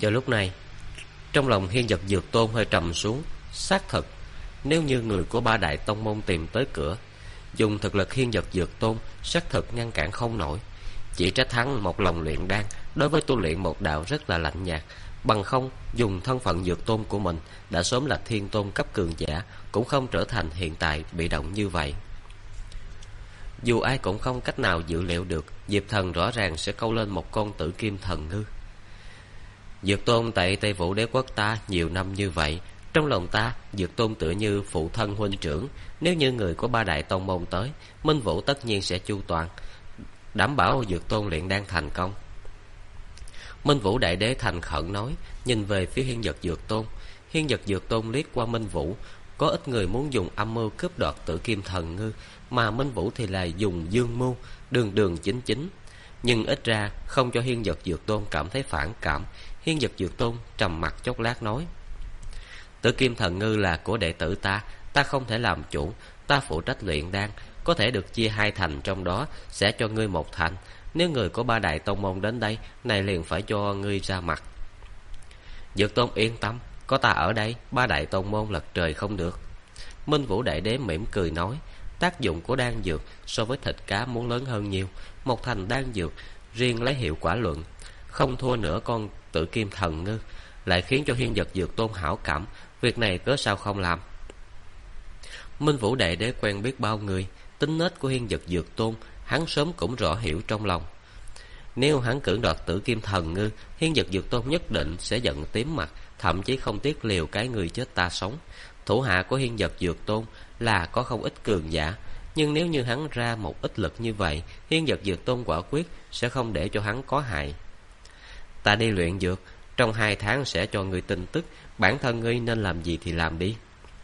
Vào lúc này, trong lòng Hiên Vật Dược Tôn hơi trầm xuống. Xác thực, nếu như người của ba đại tông môn tìm tới cửa, dùng thực lực Hiên Vật Dược Tôn xác thực ngăn cản không nổi. Chỉ trách hắn một lòng luyện đan, đối với tu luyện một đạo rất là lạnh nhạt. Bằng không, dùng thân phận Dược Tôn của mình đã sớm là thiên tôn cấp cường giả, cũng không trở thành hiện tại bị động như vậy. Dù ai cũng không cách nào dự liệu được Diệp Thần rõ ràng sẽ câu lên một con tử kim thần ngư. Dược Tôn tại Tây Vũ Đế quốc ta nhiều năm như vậy, trong lòng ta Dược Tôn tựa như phụ thân huynh trưởng. Nếu như người của ba đại tông môn tới, Minh Vũ tất nhiên sẽ chu toàn, đảm bảo Dược Tôn luyện đan thành công. Minh Vũ Đại Đế thành khẩn nói, nhìn về phía Hiên Vật Dược Tôn. Hiên Vật Dược Tôn liếc qua Minh Vũ. Có ít người muốn dùng âm mưu cướp đoạt tử kim thần ngư, mà Minh Vũ thì là dùng dương mưu, đường đường chính chính. Nhưng ít ra không cho Hiên Vật Dược Tôn cảm thấy phản cảm. Hiên Vật Dược Tôn trầm mặt chốc lát nói, tử kim thần ngư là của đệ tử ta, ta không thể làm chủ. Ta phụ trách luyện đan, có thể được chia 2 thành, trong đó sẽ cho ngươi 1 thành. Nếu người của ba đại tông môn đến đây, này liền phải cho ngươi ra mặt. Dược Tôn yên tâm, có ta ở đây, ba đại tông môn lật trời không được. Minh Vũ Đại Đế mỉm cười nói, tác dụng của đan dược so với thịt cá muốn lớn hơn nhiều. 1 thành đan dược, riêng lấy hiệu quả luận, không thua nửa con tử kim thần ngư, lại khiến cho Hiên Vật Dược Tôn hảo cảm. Việc này cớ sao không làm? Minh Vũ Đại Đế quen biết bao người, tính nết của Hiên Vật Dược Tôn hắn sớm cũng rõ hiểu trong lòng. Nếu hắn cưỡng đoạt tử kim thần ngư, Hiên Vật Dược Tôn nhất định sẽ giận tím mặt, thậm chí không tiếc liều cái người chết ta sống. Thủ hạ của Hiên Vật Dược Tôn là có không ít cường giả, nhưng nếu như hắn ra một ít lực như vậy, Hiên Vật Dược Tôn quả quyết sẽ không để cho hắn có hại. Ta đi luyện dược, trong 2 tháng sẽ cho ngươi tin tức, bản thân ngươi nên làm gì thì làm đi.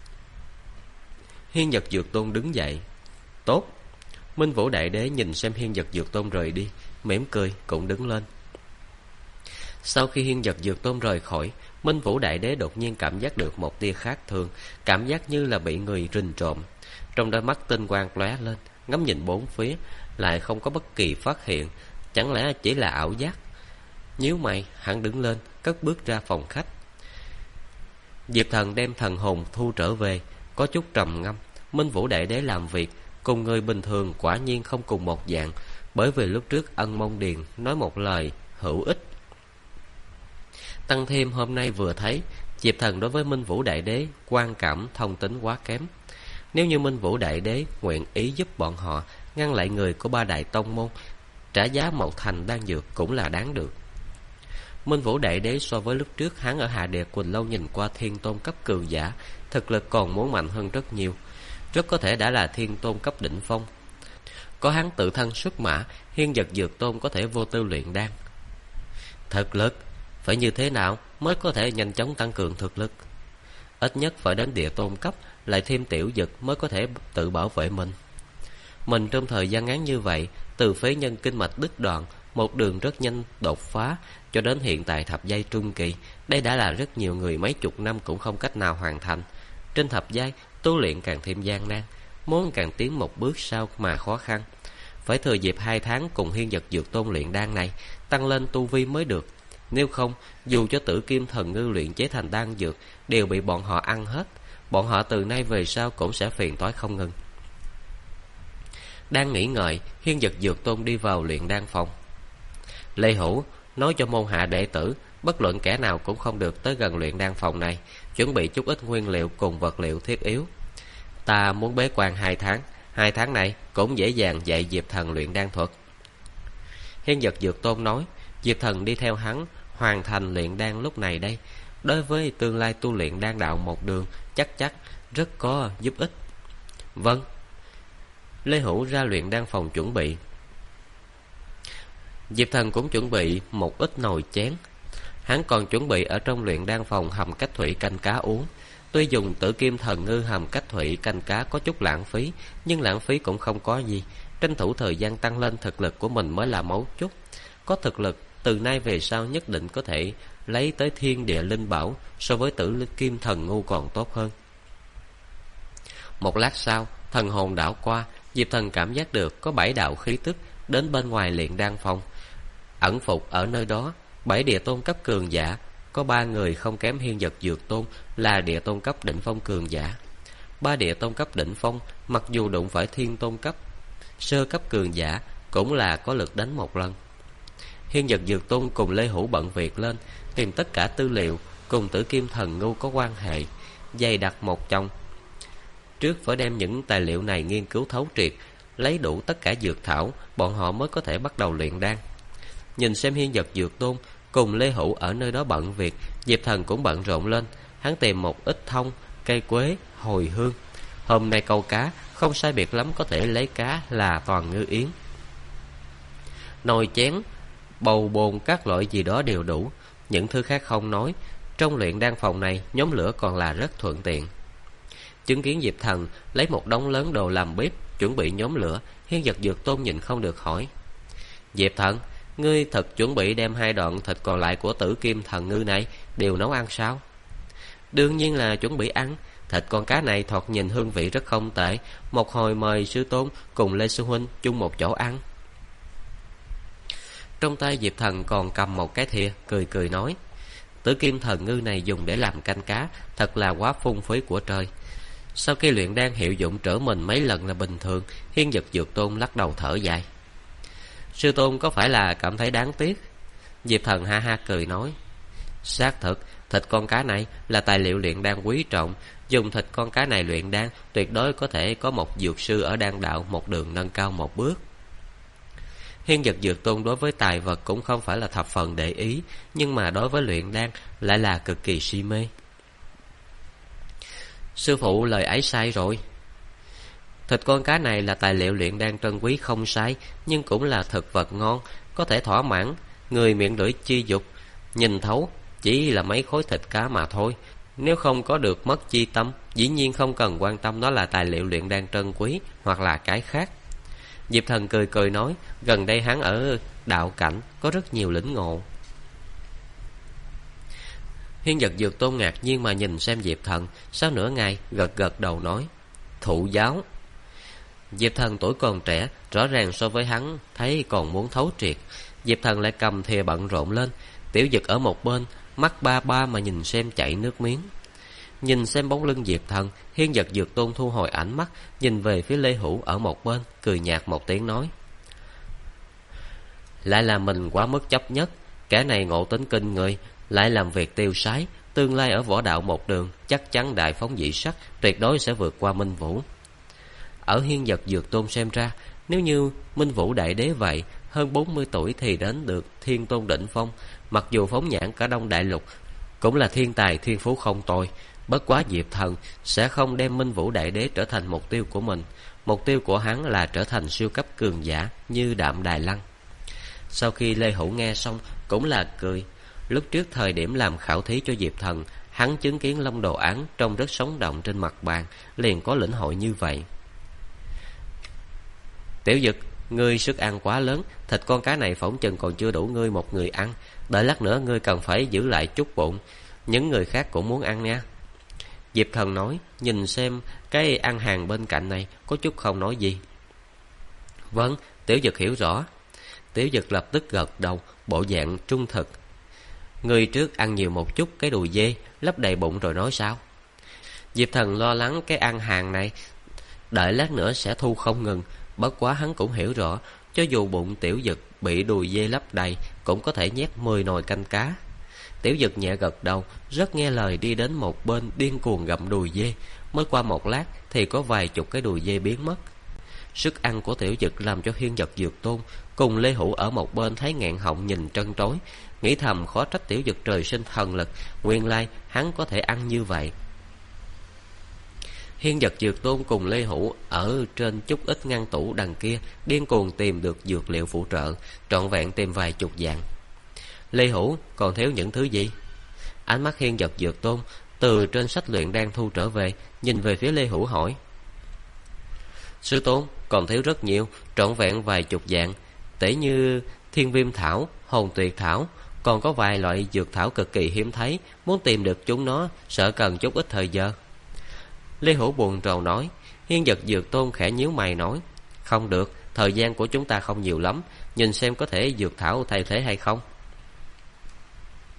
Hiên Vật Dược Tôn đứng dậy. Tốt. Minh Vũ Đại Đế nhìn xem Hiên Vật Dược Tôn rời đi, mỉm cười cũng đứng lên. Sau khi Hiên Vật Dược Tôn rời khỏi, Minh Vũ Đại Đế đột nhiên cảm giác được một tia khác thường, cảm giác như là bị người rình trộm. Trong đôi mắt tinh quang lóe lên, ngắm nhìn bốn phía, lại không có bất kỳ phát hiện. Chẳng lẽ chỉ là ảo giác? Nhíu mày, hắn đứng lên, cất bước ra phòng khách. Diệp Thần đem thần hồn thu trở về, có chút trầm ngâm. Minh Vũ Đại Đế làm việc cùng người bình thường quả nhiên không cùng một dạng, bởi vì lúc trước Ân Mông Điền nói một lời hữu ích. Tăng thêm hôm nay vừa thấy, Diệp Thần đối với Minh Vũ Đại Đế quan cảm thông tính quá kém. Nếu như Minh Vũ Đại Đế nguyện ý giúp bọn họ ngăn lại người của ba đại tông môn, trả giá 1 thành đan dược cũng là đáng được. Minh Vũ Đại Đế so với lúc trước hắn ở Hạ Địa Quỳnh Lâu nhìn qua thiên tôn cấp cường giả, thực lực còn muốn mạnh hơn rất nhiều, rất có thể đã là thiên tôn cấp đỉnh phong. Có hắn tự thân xuất mã, Hiên Vật Dược Tôn có thể vô tư luyện đan. Thực lực phải như thế nào mới có thể nhanh chóng tăng cường thực lực? Ít nhất phải đến địa tôn cấp, lại thêm tiểu dực mới có thể tự bảo vệ mình. Mình trong thời gian ngắn như vậy, từ phế nhân kinh mạch đứt đoạn, một đường rất nhanh đột phá, cho đến hiện tại thập giai trung kỳ. Đây đã là rất nhiều người mấy chục năm cũng không cách nào hoàn thành. Trên thập giai, tu luyện càng thêm gian nan, muốn càng tiến một bước sau mà khó khăn. Phải thừa dịp 2 tháng cùng Hiên Vật Dược Tôn luyện đan này, tăng lên tu vi mới được. Nếu không, dù cho tử kim thần ngư luyện chế thành đan dược đều bị bọn họ ăn hết, bọn họ từ nay về sau cũng sẽ phiền toái không ngừng. Đang nghĩ ngợi, Hiên Vật Dược Tôn đi vào luyện đan phòng. Lê Hữu nói cho môn hạ đệ tử, bất luận kẻ nào cũng không được tới gần luyện đan phòng này, chuẩn bị chút ít nguyên liệu cùng vật liệu thiết yếu. Ta muốn bế quan 2 tháng, 2 tháng này cũng dễ dàng dạy Diệp Thần luyện đan thuật. Hiên Vật Dược Tôn nói. Diệp Thần đi theo hắn hoàn thành luyện đan lúc này đây, đối với tương lai tu luyện đan đạo một đường chắc rất có giúp ích. Vâng. Lê Hữu ra luyện đan phòng chuẩn bị. Diệp Thần cũng chuẩn bị một ít nồi chén. Hắn còn chuẩn bị ở trong luyện đan phòng hầm cách thủy canh cá uống. Tuy dùng tử kim thần ngư hầm cách thủy canh cá có chút lãng phí, nhưng lãng phí cũng không có gì. Tranh thủ thời gian tăng lên thực lực của mình mới là mấu chốt. Có thực lực, từ nay về sau nhất định có thể lấy tới thiên địa linh bảo, so với tử kim thần ngu còn tốt hơn. Một lát sau, thần hồn đảo qua, Diệp Thần cảm giác được có 7 đạo khí tức đến bên ngoài luyện đan phòng. Ẩn phục ở nơi đó, 7 địa tôn cấp cường giả, có 3 người không kém Hiên Vật Dược Tôn là địa tôn cấp đỉnh phong cường giả. 3 địa tôn cấp đỉnh phong, mặc dù đụng phải thiên tôn cấp sơ cấp cường giả, cũng là có lực đánh một lần. Hiên Vật Dược Tôn cùng Lê Hữu bận việc lên, tìm tất cả tư liệu cùng Tử Kim Thần Ngưu có quan hệ, dày đặc một chồng. Trước phải đem những tài liệu này nghiên cứu thấu triệt, lấy đủ tất cả dược thảo, bọn họ mới có thể bắt đầu luyện đan. Nhìn xem Hiên Vật Dược Tôn cùng Lê Hữu ở nơi đó bận việc, Diệp Thần cũng bận rộn lên. Hắn tìm một ít thông, cây quế, hồi hương. Hôm nay câu cá, không sai biệt lắm có thể lấy cá là toàn ngư yến. Nồi chén, bầu bồn các loại gì đó đều đủ. Những thứ khác không nói, trong luyện đan phòng này nhóm lửa còn là rất thuận tiện. Chứng kiến Diệp Thần lấy một đống lớn đồ làm bếp, chuẩn bị nhóm lửa, Hiên Vật Dược Tôn nhìn không được hỏi: Diệp Thần, ngươi thật chuẩn bị đem 2 đoạn thịt còn lại của Tử Kim Thần Ngư này đều nấu ăn sao? Đương nhiên là chuẩn bị ăn. Thịt con cá này thoạt nhìn hương vị rất không tệ, một hồi mời sư tôn cùng Lê Sư huynh chung một chỗ ăn. Trong tay Diệp Thần còn cầm một cái thìa, cười cười nói: Tử Kim Thần Ngư này dùng để làm canh cá, thật là quá phung phí của trời. Sau khi luyện đan hiệu dụng trở mình mấy lần là bình thường. Hiên Vật Dược Tôn lắc đầu thở dài: Sư tôn có phải là cảm thấy đáng tiếc? Diệp Thần ha ha cười nói: Xác thực, thịt con cá này là tài liệu luyện đan quý trọng. Dùng thịt con cá này luyện đan, tuyệt đối có thể có một dược sư ở đan đạo một đường nâng cao một bước. Hiên Vật Dược Tôn đối với tài vật cũng không phải là thập phần để ý, nhưng mà đối với luyện đan lại là cực kỳ si mê. Sư phụ lời ấy sai rồi. Thịt con cá này là tài liệu luyện đan trân quý không sai, nhưng cũng là thực vật ngon, có thể thỏa mãn người miệng lưỡi chi dục. Nhìn thấu chỉ là mấy khối thịt cá mà thôi. Nếu không có được mất chi tâm, dĩ nhiên không cần quan tâm nó là tài liệu luyện đan trân quý hoặc là cái khác. Diệp Thần cười cười nói: Gần đây hắn ở đạo cảnh có rất nhiều lĩnh ngộ. Hiên Vật Dược Tôn ngạc nhiên mà nhìn xem Diệp Thần, sau nửa ngày gật gật đầu nói: Thụ giáo. Diệp Thần tuổi còn trẻ, rõ ràng so với hắn thấy còn muốn thấu triệt. Diệp Thần lại cầm thìa bận rộn lên. Tiểu Dực ở một bên mắt ba ba mà nhìn xem chảy nước miếng. Nhìn xem bóng lưng Diệp Thần, Hiên Vật Dược Tôn thu hồi ánh mắt, nhìn về phía Lê Hữu ở một bên, cười nhạt một tiếng nói: Lại là mình quá mức chấp nhất. Kẻ này ngộ tính kinh người, lại làm việc tiêu sái, tương lai ở võ đạo một đường chắc chắn đại phóng dị sắc, tuyệt đối sẽ vượt qua Minh Vũ. Ở Hiên Vật Dược Tôn xem ra, nếu như Minh Vũ đại đế vậy, hơn 40 tuổi thì đến được thiên tôn đỉnh phong, mặc dù phóng nhãn cả Đông Đại Lục cũng là thiên tài thiên phú không tồi. Bất quá Diệp Thần sẽ không đem Minh Vũ đại đế trở thành mục tiêu của mình. Mục tiêu của hắn là trở thành siêu cấp cường giả như Đạm Đài Lăng. Sau khi Lê Hữu nghe xong cũng là cười. Lúc trước thời điểm làm khảo thí cho Diệp Thần, hắn chứng kiến Long Đồ án trông rất sống động trên mặt bàn, liền có lĩnh hội như vậy. Tiểu Dực, ngươi sức ăn quá lớn, thịt con cá này phỏng chừng còn chưa đủ ngươi một người ăn. Đợi lát nữa ngươi cần phải giữ lại chút bụng, những người khác cũng muốn ăn nha. Diệp Thần nói, nhìn xem cái ăn hàng bên cạnh này, có chút không nói gì. Vâng, Tiểu Dực hiểu rõ. Tiểu Dực lập tức gật đầu, bộ dạng trung thực. Ngươi trước ăn nhiều một chút cái đùi dê, lấp đầy bụng rồi nói sao? Diệp Thần lo lắng cái ăn hàng này đợi lát nữa sẽ thu không ngừng. Bất quá hắn cũng hiểu rõ, cho dù bụng Tiểu Dực bị đùi dê lấp đầy, cũng có thể nhét 10 nồi canh cá. Tiểu Dực nhẹ gật đầu, rất nghe lời đi đến một bên điên cuồng gặm đùi dê. Mới qua một lát thì có vài chục cái đùi dê biến mất. Sức ăn của Tiểu Dực làm cho Hiên Vật Dược Tôn cùng Lê Hữu ở một bên thấy nghẹn họng nhìn trân trối, nghĩ thầm khó trách Tiểu Dực trời sinh thần lực, nguyên lai hắn có thể ăn như vậy. Hiên Vật Dược Tôn cùng Lê Hữu ở trên chút ít ngăn tủ đằng kia điên cuồng tìm được dược liệu phụ trợ, trọn vẹn tìm vài chục dạng. Lê Hữu còn thiếu những thứ gì? Ánh mắt Hiên Vật Dược Tôn từ trên sách luyện đang thu trở về, nhìn về phía Lê Hữu hỏi: Sư tôn, còn thiếu rất nhiều, trọn vẹn vài chục dạng, tỉ như thiên viêm thảo, hồn tuyệt thảo, còn có vài loại dược thảo cực kỳ hiếm thấy, muốn tìm được chúng nó sợ cần chút ít thời giờ. Lê Hữu buồn rầu nói. Hiên Vật Dược Tôn khẽ nhíu mày nói: Không được, thời gian của chúng ta không nhiều lắm, nhìn xem có thể dược thảo thay thế hay không.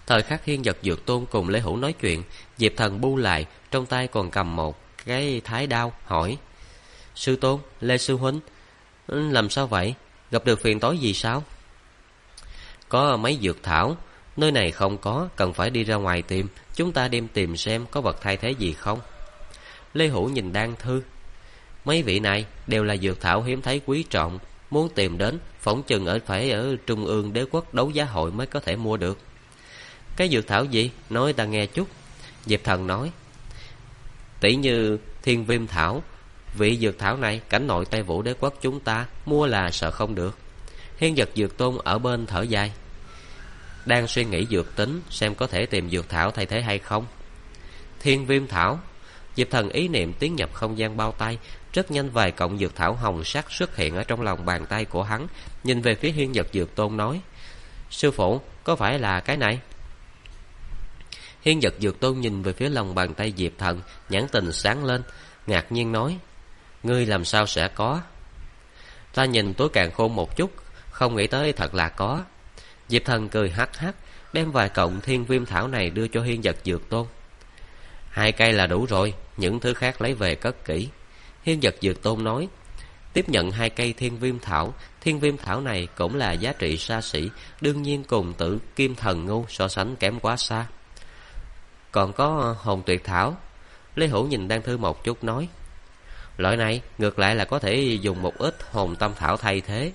Thời khắc Hiên Vật Dược Tôn cùng Lê Hữu nói chuyện, Diệp Thần bu lại, trong tay còn cầm một cái thái đao, hỏi: Sư Tôn, Lê Sư Huynh, làm sao vậy? Gặp được phiền toái gì sao? Có mấy dược thảo, nơi này không có, cần phải đi ra ngoài tìm. Chúng ta đem tìm xem có vật thay thế gì không. Lê Hữu nhìn đan thư. Mấy vị này đều là dược thảo hiếm thấy quý trọng, muốn tìm đến phỏng chừng phải ở Trung ương Đế quốc đấu giá hội mới có thể mua được. Cái dược thảo gì? Nói ta nghe chút. Diệp Thần nói: tỷ như Thiên Viêm thảo. Vị dược thảo này cảnh nội Tây Vũ Đế quốc chúng ta mua là sợ không được. Hiên Vật Dược Tôn ở bên thở dài, đang suy nghĩ dược tính xem có thể tìm dược thảo thay thế hay không. Thiên Viêm thảo. Diệp Thần ý niệm tiến nhập không gian bao tay, rất nhanh vài cọng dược thảo hồng sắc xuất hiện ở trong lòng bàn tay của hắn, nhìn về phía Hiên Vật Dược Tôn nói: Sư phụ, có phải là cái này? Hiên Vật Dược Tôn nhìn về phía lòng bàn tay Diệp Thần, nhãn tình sáng lên, ngạc nhiên nói: Ngươi làm sao sẽ có? Ta nhìn tối càng khôn một chút, không nghĩ tới thật là có. Diệp Thần cười hắc hắc, đem vài cọng Thiên Viêm thảo này đưa cho Hiên Vật Dược Tôn. 2 cây là đủ rồi, những thứ khác lấy về cất kỹ. Hiên Vật Dược Tôn nói. Tiếp nhận 2 cây Thiên Viêm thảo. Thiên Viêm thảo này cũng là giá trị xa xỉ, đương nhiên cùng Tử Kim Thần Ngu so sánh kém quá xa. Còn có Hồn Tuyệt thảo. Lê Hữu nhìn đan thư một chút nói: loại này ngược lại là có thể dùng một ít Hồn Tâm thảo thay thế.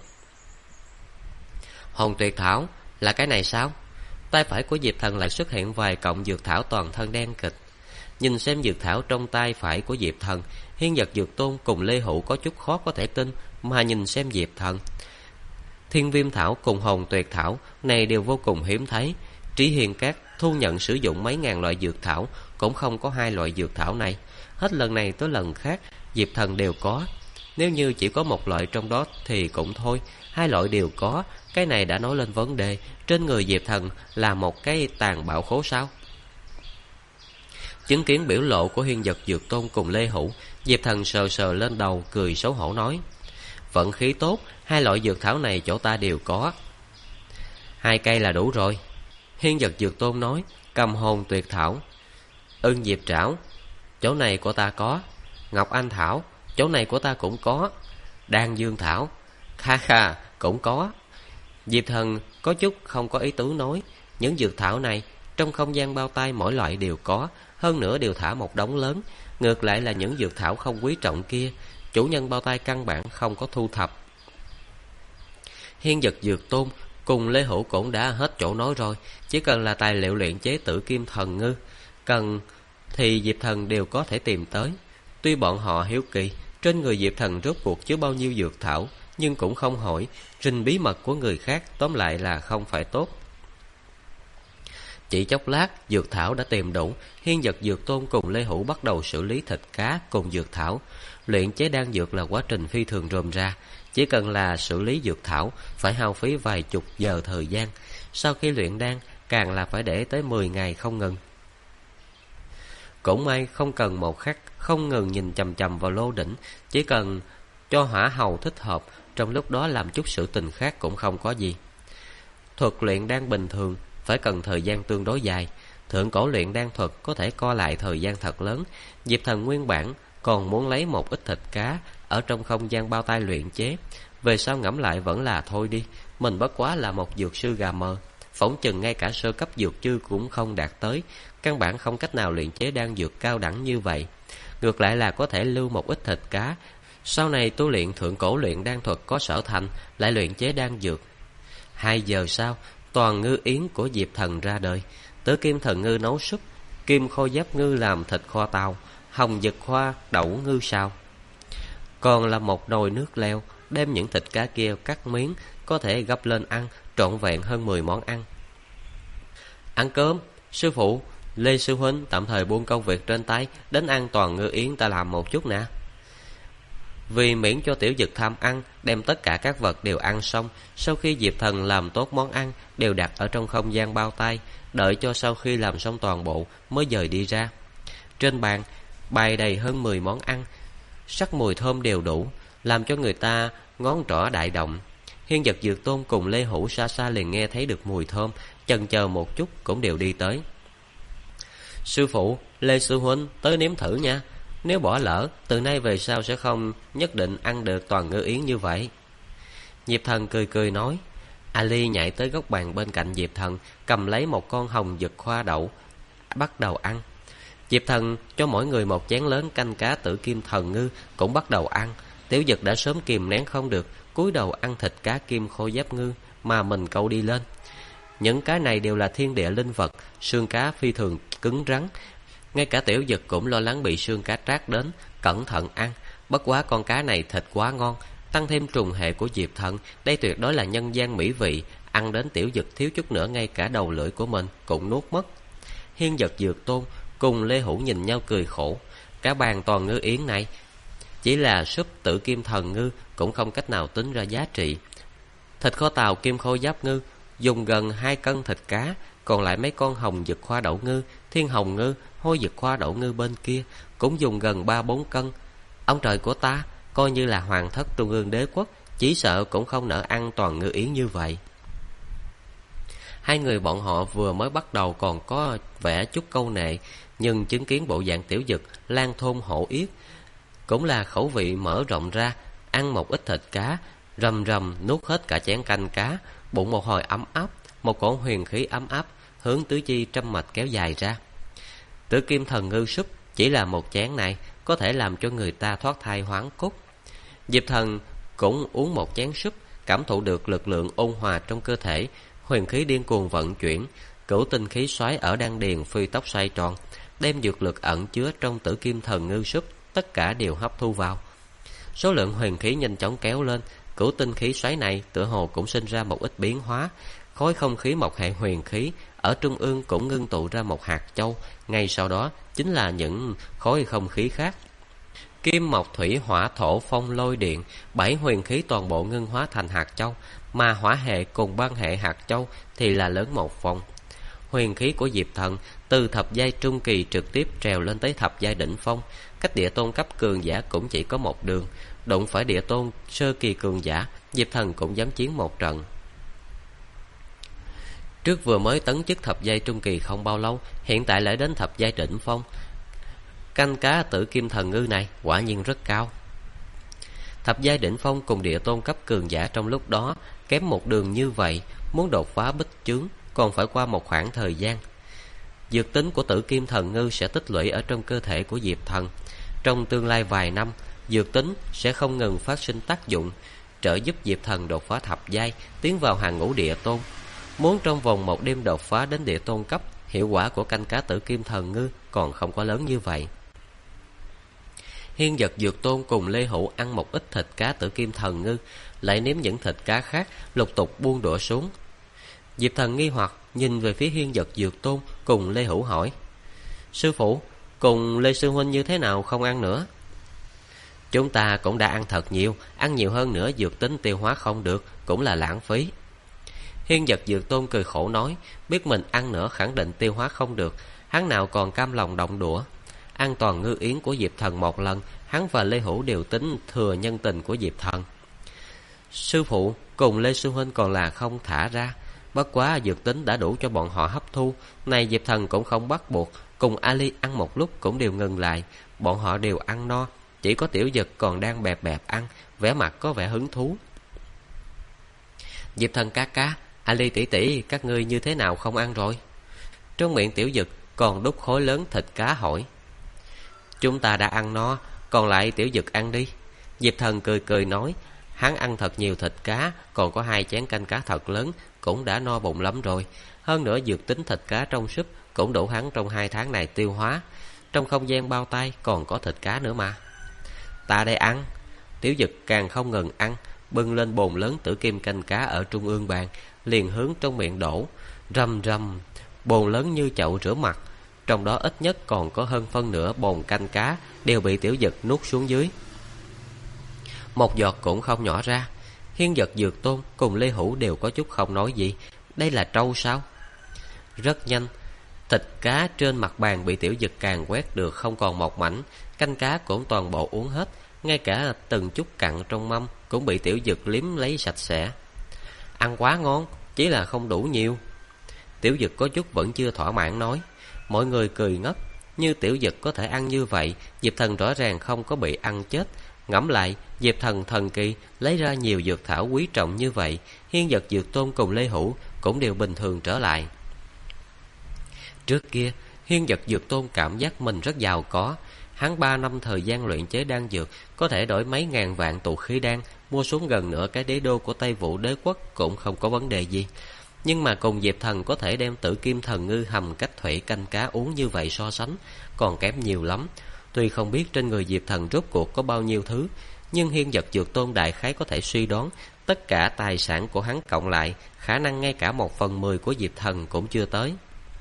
Hồn Tuyệt thảo là cái này sao? Tay phải của Diệp Thần lại xuất hiện vài cọng dược thảo toàn thân đen kịt. Nhìn xem dược thảo trong tay phải của Diệp Thần, Hiên Vật Dược Tôn cùng Lê Hữu có chút khó có thể tin, mà nhìn xem Diệp Thần. Thiên Viêm thảo cùng Hồn Tuyệt thảo này đều vô cùng hiếm thấy. Trí Hiền Các thu nhận sử dụng mấy ngàn loại dược thảo, cũng không có 2 loại dược thảo này. Hết lần này tới lần khác, Diệp Thần đều có. Nếu như chỉ có một loại trong đó thì cũng thôi, 2 loại đều có. Cái này đã nói lên vấn đề, trên người Diệp Thần là một cái tàn bạo khố sao? Chứng kiến biểu lộ của Hiên Vật Dược Tôn cùng Lê Hữu, Diệp Thần sờ sờ lên đầu, cười xấu hổ nói: Vận khí tốt, 2 loại dược thảo này chỗ ta đều có. 2 cây là đủ rồi. Hiên Vật Dược Tôn nói, cầm Hồn Tuyệt thảo. Ưng Diệp trảo, chỗ này của ta có. Ngọc Anh thảo, chỗ này của ta cũng có. Đan Dương thảo, kha kha, cũng có. Diệp Thần có chút không có ý tứ nói, những dược thảo này trong không gian bao tay mỗi loại đều có, hơn nữa đều thả một đống lớn. Ngược lại là những dược thảo không quý trọng kia, chủ nhân bao tay căn bản không có thu thập. Hiên Vật Dược Tôn cùng Lê Hữu cũng đã hết chỗ nói rồi, chỉ cần là tài liệu luyện chế Tử Kim Thần Ngư, cần thì Diệp Thần đều có thể tìm tới. Tuy bọn họ hiếu kỳ trên người Diệp Thần rốt cuộc chứa bao nhiêu dược thảo, nhưng cũng không hỏi, rình bí mật của người khác tóm lại là không phải tốt. Chỉ chốc lát, dược thảo đã tìm đủ. Hiên Vật Dược Tôn cùng Lê Hữu bắt đầu xử lý thịt cá cùng dược thảo. Luyện chế đan dược là quá trình phi thường rườm rà, chỉ cần là xử lý dược thảo phải hao phí vài chục giờ thời gian. Sau khi luyện đan càng là phải để tới 10 ngày không ngừng. Cũng may không cần một khắc không ngừng nhìn chằm chằm vào lô đỉnh, chỉ cần cho hỏa hầu thích hợp, trong lúc đó làm chút sự tình khác cũng không có gì. Thuật luyện đan bình thường phải cần thời gian tương đối dài, thượng cổ luyện đan thuật có thể co lại thời gian thật lớn. Diệp Thần nguyên bản còn muốn lấy một ít thịt cá ở trong không gian bao tay luyện chế, về sau ngẫm lại vẫn là thôi đi, mình bất quá là một dược sư gà mờ, phỏng chừng ngay cả sơ cấp dược chư cũng không đạt tới, căn bản không cách nào luyện chế đan dược cao đẳng như vậy. Ngược lại là có thể lưu một ít thịt cá, sau này tu luyện thượng cổ luyện đan thuật có sở thành, lại luyện chế đan dược. 2 giờ sau, toàn ngư yến của Diệp Thần ra đời. Tử Kim Thần Ngư nấu súp, Kim Khô Giáp Ngư làm thịt kho tàu, Hồng Dực Khoa đậu ngư sao. Còn là một nồi nước leo, đem những thịt cá kia cắt miếng, có thể gấp lên ăn, trọn vẹn hơn 10 món ăn. Ăn cơm, sư phụ, Lê sư huynh tạm thời buông công việc trên tay, đến ăn toàn ngư yến ta làm một chút nè. Vì miễn cho Tiểu Dực tham ăn, đem tất cả các vật đều ăn xong. Sau khi Diệp Thần làm tốt món ăn, đều đặt ở trong không gian bao tay, đợi cho sau khi làm xong toàn bộ mới dời đi ra. Trên bàn bày đầy hơn 10 món ăn, sắc mùi thơm đều đủ, làm cho người ta ngón trỏ đại động. Hiên Vật Dược Tôn cùng Lê Hữu xa xa liền nghe thấy được mùi thơm, chần chờ một chút cũng đều đi tới. Sư phụ, Lê sư huynh tới nếm thử nha. Nếu bỏ lỡ, từ nay về sau sẽ không nhất định ăn được toàn ngư yến như vậy. Diệp Thần cười cười nói. Ali nhảy tới góc bàn bên cạnh Diệp Thần, cầm lấy một con hồng dực khoa đậu, bắt đầu ăn. Diệp Thần cho mỗi người một chén lớn canh cá tử kim thần ngư, cũng bắt đầu ăn. Tiểu Dực đã sớm kìm nén không được, cúi đầu ăn thịt cá kim khô giáp ngư mà mình câu đi lên. Những cái này đều là thiên địa linh vật, xương cá phi thường cứng rắn. Ngay cả Tiểu Dực cũng lo lắng bị xương cá trát đến, cẩn thận ăn. Bất quá con cá này thịt quá ngon, tăng thêm trùng hệ của Diệp Thần, đây tuyệt đối là nhân gian mỹ vị. Ăn đến Tiểu Dực thiếu chút nữa ngay cả đầu lưỡi của mình cũng nuốt mất. Hiên Vật Dược Tôn cùng Lê Hữu nhìn nhau cười khổ. Cả bàn toàn ngư yến này chỉ là súp tử kim thần ngư cũng không cách nào tính ra giá trị. Thịt kho tàu kim khô giáp ngư dùng gần 2 cân thịt cá, còn lại mấy con hồng dực khoa đậu ngư, thiên hồng ngư, hôi dực khoa đậu ngư bên kia cũng dùng gần 3-4 cân. Ông trời của ta, coi như là hoàng thất trung ương đế quốc, chỉ sợ cũng không nỡ ăn toàn ngư yến như vậy. Hai người bọn họ vừa mới bắt đầu còn có vẻ chút câu nệ, nhưng chứng kiến bộ dạng Tiểu Dực lang thôn hổ yết, cũng là khẩu vị mở rộng ra, ăn một ít thịt cá, rầm rầm nuốt hết cả chén canh cá, bụng một hồi ấm áp, một cổ huyền khí ấm áp hướng tứ chi trăm mạch kéo dài ra. Tử kim thần ngư súp chỉ là một chén này có thể làm cho người ta thoát thai hoán cốt. Diệp Thần cũng uống một chén súp, cảm thụ được lực lượng ôn hòa trong cơ thể, huyền khí điên cuồng vận chuyển, cửu tinh khí xoáy ở đan điền phi tốc xoay tròn, đem dược lực ẩn chứa trong tử kim thần ngư súp tất cả đều hấp thu vào. Số lượng huyền khí nhanh chóng kéo lên, cửu tinh khí xoáy này tựa hồ cũng sinh ra một ít biến hóa. Khối không khí mộc hệ huyền khí ở trung ương cũng ngưng tụ ra một hạt châu, ngay sau đó chính là những khối không khí khác. Kim mộc thủy hỏa thổ phong lôi điện, 7 huyền khí toàn bộ ngưng hóa thành hạt châu, mà hỏa hệ cùng băng hệ hạt châu thì là lớn một vòng. Huyền khí của Diệp Thần từ thập giai trung kỳ trực tiếp trèo lên tới thập giai đỉnh phong, cách địa tôn cấp cường giả cũng chỉ có một đường. Đụng phải địa tôn sơ kỳ cường giả, Diệp Thần cũng dám chiến một trận. Trước vừa mới tấn chức thập giai trung kỳ không bao lâu, hiện tại lại đến thập giai đỉnh phong. Canh cá tử kim thần ngư này quả nhiên rất cao. Thập giai đỉnh phong cùng địa tôn cấp cường giả trong lúc đó kém một đường như vậy, muốn đột phá bích chướng còn phải qua một khoảng thời gian. Dược tính của tử kim thần ngư sẽ tích lũy ở trong cơ thể của Diệp Thần. Trong tương lai vài năm, dược tính sẽ không ngừng phát sinh tác dụng, trợ giúp Diệp Thần đột phá thập giai, tiến vào hàng ngũ địa tôn. Muốn trong vòng một đêm đột phá đến địa tôn cấp, hiệu quả của canh cá tử kim thần ngư còn không có lớn như vậy. Hiên Vật Dược Tôn cùng Lê Hữu ăn một ít thịt cá tử kim thần ngư, lại nếm những thịt cá khác lục tục buông đũa xuống. Diệp Thần nghi hoặc nhìn về phía Hiên Vật Dược Tôn cùng Lê Hữu hỏi: Sư phụ, cùng Lê sư huynh như thế nào không ăn nữa? Chúng ta cũng đã ăn thật nhiều, ăn nhiều hơn nữa dược tính tiêu hóa không được, cũng là lãng phí. Hiên Vật Dược Tôn cười khổ nói, biết mình ăn nữa khẳng định tiêu hóa không được, hắn nào còn cam lòng động đũa. Ăn toàn ngư yến của Diệp Thần một lần, hắn và Lê Hữu đều tính thừa nhân tình của Diệp Thần. Sư phụ cùng Lê sư huynh còn là không thả ra, bất quá dược tính đã đủ cho bọn họ hấp thu. Này Diệp Thần cũng không bắt buộc, cùng Ali ăn một lúc cũng đều ngừng lại. Bọn họ đều ăn no, chỉ có Tiểu Dực còn đang bẹp bẹp ăn, vẻ mặt có vẻ hứng thú. Diệp Thần ca ca, Ali tỷ tỷ, các ngươi như thế nào không ăn rồi? Trong miệng Tiểu Dực còn đút khối lớn thịt cá hỏi. Chúng ta đã ăn no, còn lại Tiểu Dực ăn đi. Diệp Thần cười cười nói, hắn ăn thật nhiều thịt cá, còn có 2 chén canh cá thật lớn, cũng đã no bụng lắm rồi. Hơn nữa dược tính thịt cá trong súp cũng đủ hắn trong 2 tháng này tiêu hóa. Trong không gian bao tay còn có thịt cá nữa mà. Ta đây ăn. Tiểu Dực càng không ngừng ăn, bưng lên bồn lớn tử kim canh cá ở trung ương bàn, liền hướng trong miệng đổ. Rầm rầm, bồn lớn như chậu rửa mặt, trong đó ít nhất còn có hơn phân nửa bồn canh cá đều bị Tiểu Dực nuốt xuống dưới, một giọt cũng không nhỏ ra. Hiên Vật Dược Tôn cùng Lê Hữu đều có chút không nói gì. Đây là trâu sao? Rất nhanh, thịt cá trên mặt bàn bị Tiểu Dực càn quét được không còn một mảnh, canh cá cũng toàn bộ uống hết, ngay cả từng chút cặn trong mâm cũng bị Tiểu Dực liếm lấy sạch sẽ. Ăn quá ngon, chỉ là không đủ nhiều. Tiểu Dực có chút vẫn chưa thỏa mãn nói. Mọi người cười ngất. Như Tiểu Dực có thể ăn như vậy, Diệp Thần rõ ràng không có bị ăn chết. Ngẫm lại, Diệp Thần thần kỳ lấy ra nhiều dược thảo quý trọng như vậy, Hiên Vật Dược Tôn cùng Lê Hữu cũng đều bình thường trở lại. Trước kia, Hiên Vật Dược Tôn cảm giác mình rất giàu có. Hắn 3 năm thời gian luyện chế đan dược, có thể đổi mấy ngàn vạn tụ khí đan, mua xuống gần nửa cái đế đô của Tây Vũ Đế quốc cũng không có vấn đề gì. Nhưng mà cùng Diệp Thần có thể đem Tử Kim Thần Ngư hầm cách thủy canh cá uống như vậy so sánh, còn kém nhiều lắm. Tuy không biết trên người Diệp Thần rốt cuộc có bao nhiêu thứ, nhưng Hiên Vật Dược Tôn đại khái có thể suy đoán, tất cả tài sản của hắn cộng lại, khả năng ngay cả 1/10 của Diệp Thần cũng chưa tới.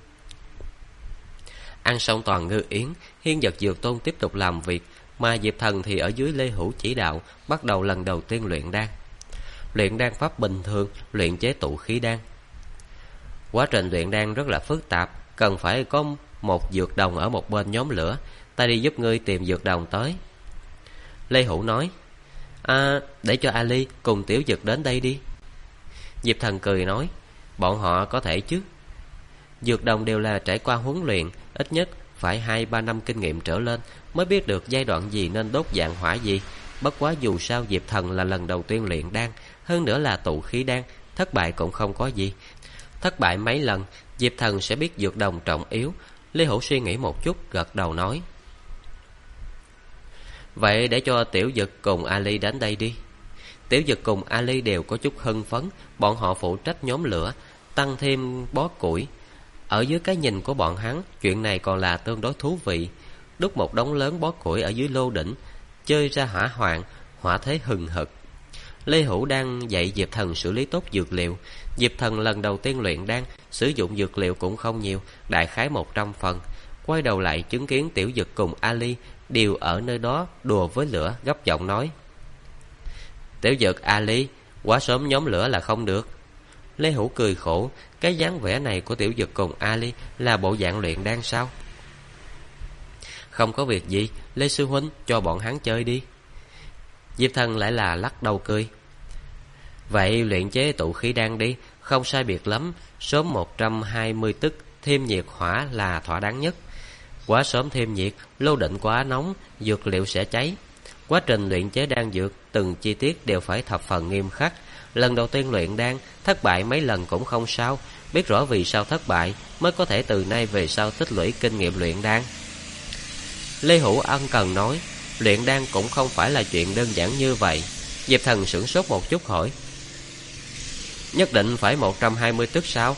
Ăn xong toàn ngư yến, Hiên Vật Dược Tôn tiếp tục làm việc, mà Diệp Thần thì ở dưới Lê Hữu chỉ đạo, bắt đầu lần đầu tiên luyện đan. Luyện đan pháp bình thường, luyện chế tụ khí đan. Quá trình luyện đan rất là phức tạp, cần phải có một dược đồng ở một bên nhóm lửa. Ta đi giúp ngươi tìm dược đồng tới. Lê Hữu nói. Để cho Ali cùng Tiểu Dực đến đây đi. Diệp Thần cười nói. Bọn họ có thể chứ. Dược đồng đều là trải qua huấn luyện, ít nhất phải 2-3 năm kinh nghiệm trở lên mới biết được giai đoạn gì nên đốt dạng hỏa gì. Bất quá dù sao Diệp Thần là lần đầu tiên luyện đan, hơn nữa là tụ khí đan, thất bại cũng không có gì. Thất bại mấy lần, Diệp Thần sẽ biết dược đồng trọng yếu. Lê Hữu suy nghĩ một chút, gật đầu nói. Vậy để cho Tiểu Dực cùng Ali đến đây đi. Tiểu Dực cùng Ali đều có chút hưng phấn. Bọn họ phụ trách nhóm lửa, tăng thêm bó củi. Ở dưới cái nhìn của bọn hắn, chuyện này còn là tương đối thú vị. Đúc một đống lớn bó củi ở dưới lô đỉnh, chơi ra hỏa hoạn, hỏa thế hừng hực. Lê Hữu đang dạy Diệp Thần xử lý tốt dược liệu. Diệp Thần lần đầu tiên luyện đan, sử dụng dược liệu cũng không nhiều, đại khái 100 phần. Quay đầu lại chứng kiến Tiểu Dực cùng Ali đều ở nơi đó đùa với lửa, gấp giọng nói. Tiểu Dực, Ali, quá sớm nhóm lửa là không được. Lê Hữu cười khổ, cái dáng vẻ này của Tiểu Dực cùng Ali là bộ dạng luyện đan sao? Không có việc gì, Lê sư huynh cho bọn hắn chơi đi. Diệp Thần lại là lắc đầu cười. Vậy luyện chế tụ khí đan đi, không sai biệt lắm, sớm 120 tức thêm nhiệt hỏa là thỏa đáng nhất. Quá sớm thêm nhiệt, lô định quá nóng, dược liệu sẽ cháy. Quá trình luyện chế đan dược, từng chi tiết đều phải thập phần nghiêm khắc. Lần đầu tiên luyện đan, thất bại mấy lần cũng không sao. Biết rõ vì sao thất bại, mới có thể từ nay về sau tích lũy kinh nghiệm luyện đan. Lê Hữu ân cần nói. Luyện đan cũng không phải là chuyện đơn giản như vậy. Diệp Thần sửng sốt một chút hỏi. Nhất định phải 120 tức sao?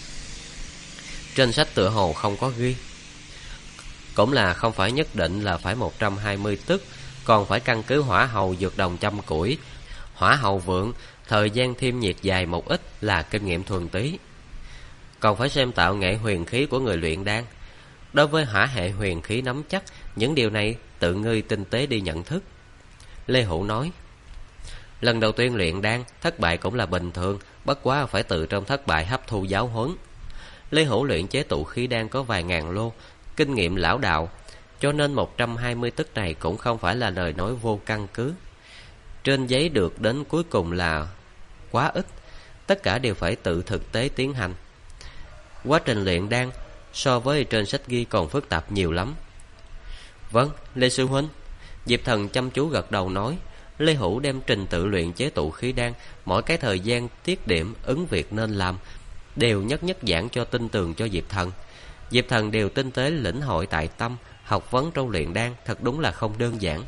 Trên sách tựa hồ không có ghi. Cũng là không phải nhất định là phải 120 tức, còn phải căn cứ hỏa hầu dược đồng chăm củi. Hỏa hầu vượng, thời gian thêm nhiệt dài một ít là kinh nghiệm thuần túy. Còn phải xem tạo nghệ huyền khí của người luyện đan. Đối với hỏa hệ huyền khí nắm chắc, những điều này tự ngươi tinh tế đi nhận thức. Lê Hữu nói. Lần đầu tiên luyện đan, thất bại cũng là bình thường, bất quá phải tự trong thất bại hấp thu giáo huấn. Lê Hữu luyện chế tụ khí đan có vài ngàn lô, kinh nghiệm lão đạo, cho nên 120 tức này cũng không phải là lời nói vô căn cứ. Trên giấy được đến cuối cùng là quá ít, tất cả đều phải tự thực tế tiến hành. Quá trình luyện đan so với trên sách ghi còn phức tạp nhiều lắm. Vâng, Lê sư huynh. Diệp Thần chăm chú gật đầu nói. Lê Hữu đem trình tự luyện chế tụ khí đan, mỗi cái thời gian, tiết điểm, ứng việc nên làm, đều nhất nhất giảng cho tin tường cho Diệp Thần. Diệp Thần đều tinh tế lĩnh hội tại tâm, học vấn trong luyện đan thật đúng là không đơn giản.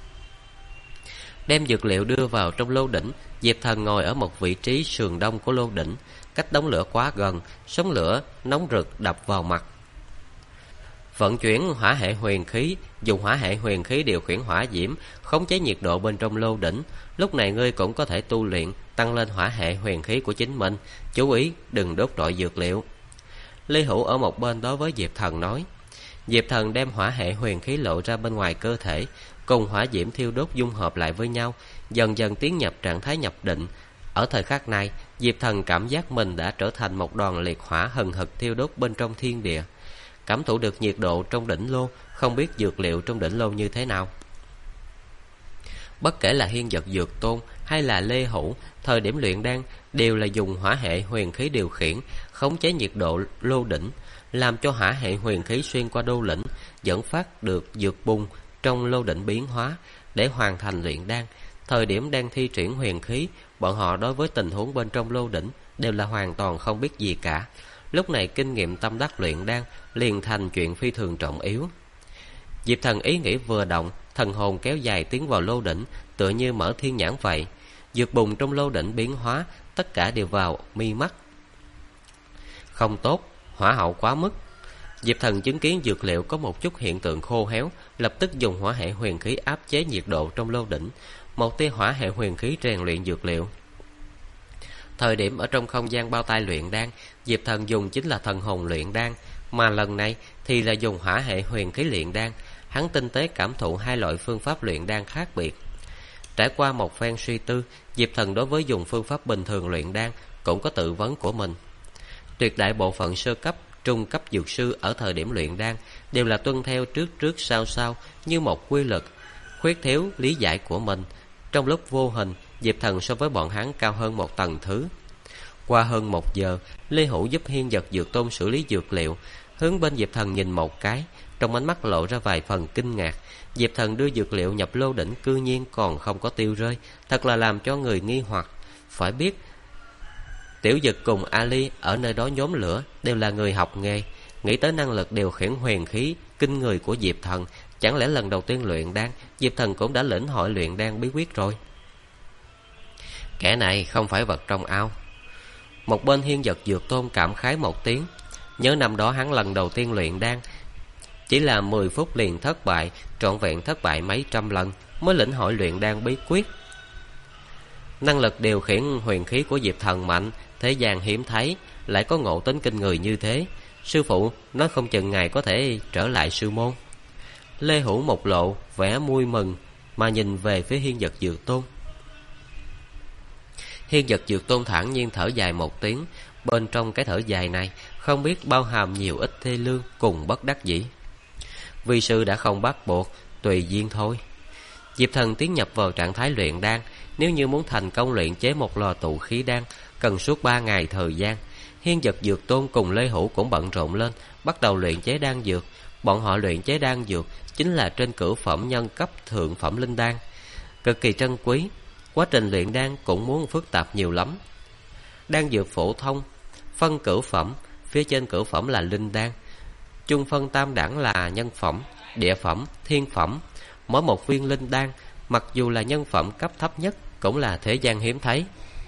Đem dược liệu đưa vào trong lô đỉnh, Diệp Thần ngồi ở một vị trí sườn đông của lô đỉnh, cách đống lửa quá gần, sống lửa nóng rực đập vào mặt. Vận chuyển hỏa hệ huyền khí, dùng hỏa hệ huyền khí điều khiển hỏa diễm, khống chế nhiệt độ bên trong lô đỉnh. Lúc này ngươi cũng có thể tu luyện, tăng lên hỏa hệ huyền khí của chính mình. Chú ý, đừng đốt trọi dược liệu. Lê Hữu ở một bên đối với Diệp Thần nói. Diệp Thần đem hỏa hệ huyền khí lộ ra bên ngoài cơ thể, cùng hỏa diễm thiêu đốt dung hợp lại với nhau, dần dần tiến nhập trạng thái nhập định. Ở thời khắc này, Diệp Thần cảm giác mình đã trở thành một đoàn liệt hỏa hừng hực thiêu đốt bên trong thiên địa. Cảm thụ được nhiệt độ trong đỉnh lô, không biết dược liệu trong đỉnh lô như thế nào. Bất kể là Hiên Vật Dược Tôn hay là Lê Hữu, thời điểm luyện đan đều là dùng hỏa hệ huyền khí điều khiển, khống chế nhiệt độ lô đỉnh, làm cho hỏa hệ huyền khí xuyên qua đô lĩnh, dẫn phát được dược bùng trong lô đỉnh biến hóa để hoàn thành luyện đan. Thời điểm đang thi triển huyền khí, bọn họ đối với tình huống bên trong lô đỉnh đều là hoàn toàn không biết gì cả. Lúc này kinh nghiệm tâm đắc luyện đan liền thành chuyện phi thường trọng yếu. Diệp Thần ý nghĩ vừa động, thần hồn kéo dài tiến vào lô đỉnh, tựa như mở thiên nhãn vậy. Dược bùng trong lô đỉnh biến hóa, tất cả đều vào mi mắt. Không tốt, hỏa hậu quá mức. Diệp Thần chứng kiến dược liệu có một chút hiện tượng khô héo, lập tức dùng hỏa hệ huyền khí áp chế nhiệt độ trong lô đỉnh. Một tia hỏa hệ huyền khí rèn luyện dược liệu. Thời điểm ở trong không gian bao tay luyện đan, Diệp Thần dùng chính là thần hồn luyện đan, mà lần này thì là dùng hỏa hệ huyền khí luyện đan. Hắn tinh tế cảm thụ hai loại phương pháp luyện đan khác biệt. Trải qua một phen suy tư, Diệp Thần đối với dùng phương pháp bình thường luyện đan cũng có tự vấn của mình. Tuyệt đại bộ phận sơ cấp, trung cấp dược sư ở thời điểm luyện đan đều là tuân theo trước sau như một quy luật, khuyết thiếu lý giải của mình. Trong lúc vô hình, Diệp Thần so với bọn hắn cao hơn một tầng thứ. Qua hơn 1 giờ, Lê Hữu giúp Hiên Dật Dược Tôn xử lý dược liệu, hướng bên Diệp Thần nhìn một cái, trong ánh mắt lộ ra vài phần kinh ngạc. Diệp Thần đưa dược liệu nhập lô đỉnh cư nhiên còn không có tiêu rơi, thật là làm cho người nghi hoặc. Phải biết, Tiểu Dực cùng Ali ở nơi đó nhóm lửa đều là người học nghề, nghĩ tới năng lực điều khiển huyền khí kinh người của Diệp Thần, chẳng lẽ lần đầu tiên luyện đan, Diệp Thần cũng đã lĩnh hội luyện đan bí quyết rồi? Kẻ này không phải vật trong ao. Một bên Hiên Dật Dược Tôn cảm khái một tiếng, nhớ năm đó hắn lần đầu tiên luyện đan, chỉ là 10 phút liền thất bại, trọn vẹn thất bại mấy trăm lần mới lĩnh hội luyện đan bí quyết. Năng lực điều khiển huyền khí của Diệp Thần mạnh, thế gian hiếm thấy, lại có ngộ tính kinh người như thế. Sư phụ nói không chừng ngài có thể trở lại sư môn. Lê Hữu một lộ vẻ vui mừng mà nhìn về phía Hiên Dật Dược Tôn. Hiên Dật Dược Tôn thản nhiên thở dài một tiếng, bên trong cái thở dài này không biết bao hàm nhiều ít thê lương cùng bất đắc dĩ. Vi sư đã không bắt buộc, tùy duyên thôi. Diệp Thần tiến nhập vào trạng thái luyện đan. Nếu như muốn thành công luyện chế một lò tụ khí đan, cần suốt 3 ngày thời gian. Hiên Dật Dược Tôn cùng Lê Hữu cũng bận rộn lên, bắt đầu luyện chế đan dược. Bọn họ luyện chế đan dược chính là trên cửu phẩm nhân cấp thượng phẩm linh đan, cực kỳ trân quý. Quá trình luyện đan cũng muốn phức tạp nhiều lắm. Đan dược phổ thông phân cửu phẩm, phía trên cửu phẩm là linh đan, trung phân tam đẳng là nhân phẩm, địa phẩm, thiên phẩm. Mỗi một viên linh đan, mặc dù là nhân phẩm cấp thấp nhất, cũng là thế gian hiếm thấy.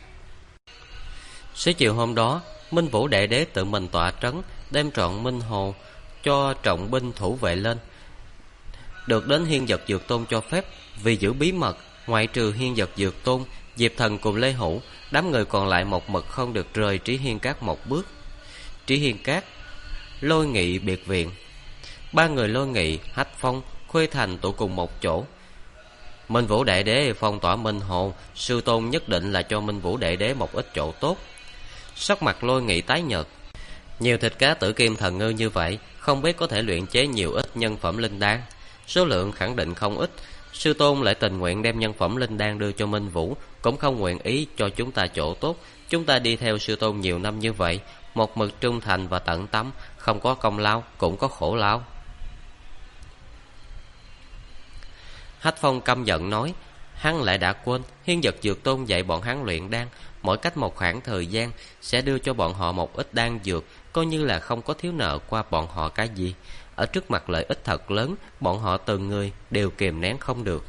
Xế chiều hôm đó, Minh Vũ Đại Đế tự mình tọa trấn, đem trọn Minh Hồ cho trọng binh thủ vệ lên. Được đến Hiên Dật Dược Tôn cho phép, vì giữ bí mật, ngoại trừ Hiên Dật Dược Tôn, Diệp Thần cùng Lê Hữu, đám người còn lại một mực không được rời Trí Hiên Các một bước. Trí Hiên Các, Lôi Nghị biệt viện. 3 người Lôi Nghị, Hách Phong, Khuê Thành tụ cùng một chỗ. Minh Vũ Đại Đế phong tỏa Minh Hồ, sư tôn nhất định là cho Minh Vũ Đại Đế một ít chỗ tốt. Sắc mặt Lôi Nghị tái nhợt. Nhiều thịt cá tử kim thần ngư như vậy, không biết có thể luyện chế nhiều ít nhân phẩm linh đan, số lượng khẳng định không ít. Sư tôn lại tình nguyện đem nhân phẩm linh đan đưa cho Minh Vũ, cũng không nguyện ý cho chúng ta chỗ tốt. Chúng ta đi theo sư tôn nhiều năm như vậy, một mực trung thành và tận tâm, không có công lao cũng có khổ lao. Hách Phong căm giận nói, hắn lại đã quên Hiên Dật Dược Tôn dạy bọn hắn luyện đan, mỗi cách một khoảng thời gian sẽ đưa cho bọn họ một ít đan dược, coi như là không có thiếu nợ qua bọn họ cái gì. Ở trước mặt lợi ích thật lớn, bọn họ từng người đều kìm nén không được.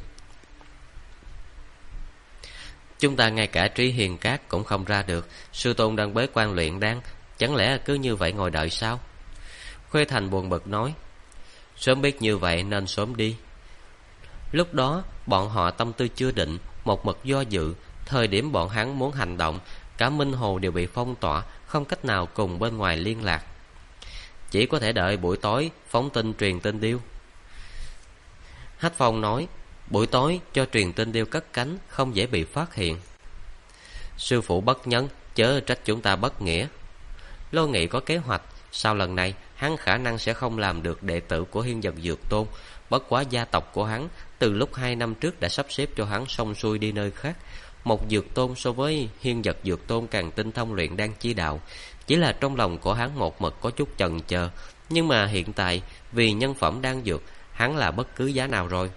Chúng ta ngay cả Trí Hiền Các cũng không ra được, sư tôn đang bế quan luyện đan, chẳng lẽ cứ như vậy ngồi đợi sao? Khuê Thành buồn bực nói, sớm biết như vậy nên sớm đi. Lúc đó bọn họ tâm tư chưa định, một mực do dự. Thời điểm bọn hắn muốn hành động, cả Minh Hồ đều bị phong tỏa, không cách nào cùng bên ngoài liên lạc. Chỉ có thể đợi buổi tối phóng tin truyền tin điêu. Hách Phong nói, buổi tối cho truyền tin điêu cất cánh, không dễ bị phát hiện. Sư phụ bất nhân, chớ trách chúng ta bất nghĩa. Lô Nghị có kế hoạch, sau lần này hắn khả năng sẽ không làm được đệ tử của Hiên Dật Dược Tôn. Bất quá gia tộc của hắn từ lúc 2 năm trước đã sắp xếp cho hắn xong xuôi đi nơi khác. Một dược tôn so với Hiên Dật Dược Tôn càng tinh thông luyện đan chi đạo, Chỉ là trong lòng của hắn một mực có chút chần chờ. Nhưng mà hiện tại vì nhân phẩm đan dược, hắn là bất cứ giá nào rồi.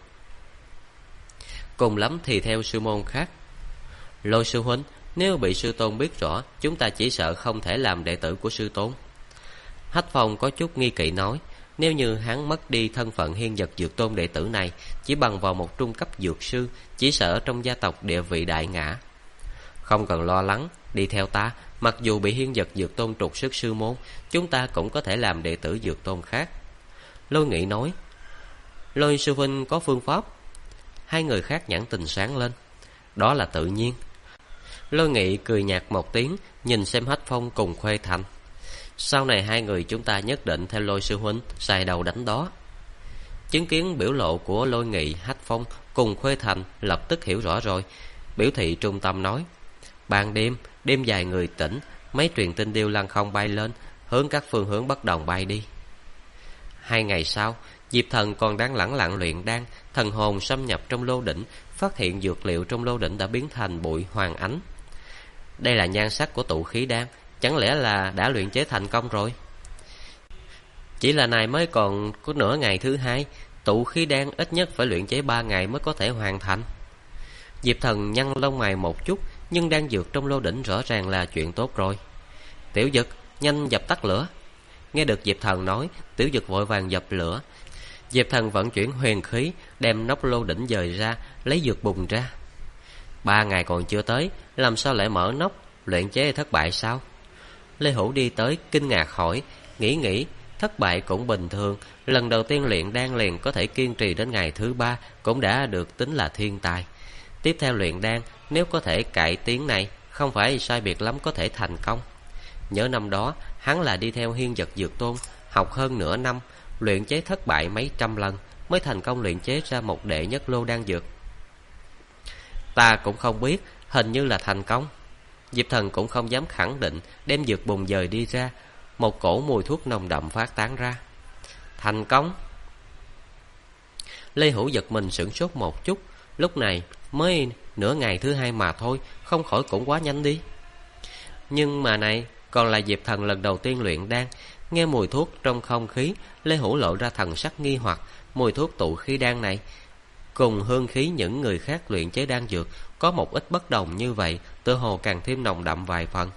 Cùng lắm thì theo sư môn khác. Lôi sư huynh, nếu bị sư tôn biết rõ, chúng ta chỉ sợ không thể làm đệ tử của sư tôn. Hách Phong có chút nghi kỵ nói, nếu như hắn mất đi thân phận Hiên Vật Dược Tôn đệ tử này, chỉ bằng vào một trung cấp dược sư, chỉ sợ trong gia tộc địa vị đại ngã. Không cần lo lắng, đi theo ta, mặc dù bị Hiên Vật Dược Tôn trục xuất sư môn, chúng ta cũng có thể làm đệ tử Dược Tôn khác. Lôi Nghị nói, Lôi sư huynh có phương pháp. Hai người khác nhãn tình sáng lên. Đó là tự nhiên. Lôi Nghị cười nhạt một tiếng, nhìn xem Hách Phong cùng Khuê Thành. Sau này hai người chúng ta nhất định theo Lôi sư huynh xài đầu đánh đó. Chứng kiến biểu lộ của Lôi Nghị, Hách Phong cùng Khuê Thành lập tức hiểu rõ rồi. Biểu thị trung tâm nói, ban đêm, đêm dài người tỉnh, mấy truyền tinh điêu lăng không bay lên, hướng các phương hướng bất đồng bay đi. 2 ngày sau, Diệp Thần còn đang lẳng lặng luyện đan, thần hồn xâm nhập trong lô đỉnh, phát hiện dược liệu trong lô đỉnh đã biến thành bụi hoàng ánh. Đây là nhan sắc của tụ khí đan, chẳng lẽ là đã luyện chế thành công rồi? Chỉ là này mới còn có nửa ngày thứ 2, tụ khí đan ít nhất phải luyện chế 3 ngày mới có thể hoàn thành. Diệp Thần nhăn lông mày một chút, nhưng đan dược trong lô đỉnh rõ ràng là chuyện tốt rồi. Tiểu Dực, nhanh dập tắt lửa. Nghe được Diệp Thần nói, Tiểu Dực vội vàng dập lửa. Diệp Thần vận chuyển huyền khí, đem nắp lô đỉnh dời ra, lấy dược bùn ra. 3 ngày còn chưa tới, làm sao lại mở nắp? Luyện chế thất bại sao? Lê Hữu đi tới, kinh ngạc hỏi. Nghĩ, thất bại cũng bình thường. Lần đầu tiên luyện đan liền có thể kiên trì đến ngày thứ 3, cũng đã được tính là thiên tài. Tiếp theo luyện đan, nếu có thể cải tiến này, không phải sai biệt lắm có thể thành công. Nhớ năm đó, hắn là đi theo Hiên Vật Dược Tôn, học hơn nửa năm, luyện chế thất bại mấy trăm lần, mới thành công luyện chế ra một đệ nhất lô đan dược. Ta cũng không biết, hình như là thành công. Diệp Thần cũng không dám khẳng định, đem dược bùn dời đi ra, một cổ mùi thuốc nồng đậm phát tán ra. Thành công. Lê Hữu giật mình sửng sốt một chút, lúc này mới nửa ngày thứ 2 mà thôi, không khỏi cũng quá nhanh đi. Nhưng mà này, còn là Diệp Thần lần đầu tiên luyện đan, nghe mùi thuốc trong không khí, Lê Hữu lộ ra thần sắc nghi hoặc. Mùi thuốc tụ khí đan này cùng hương khí những người khác luyện chế đan dược có một ít bất đồng như vậy, tựa hồ càng thêm nồng đậm vài phần.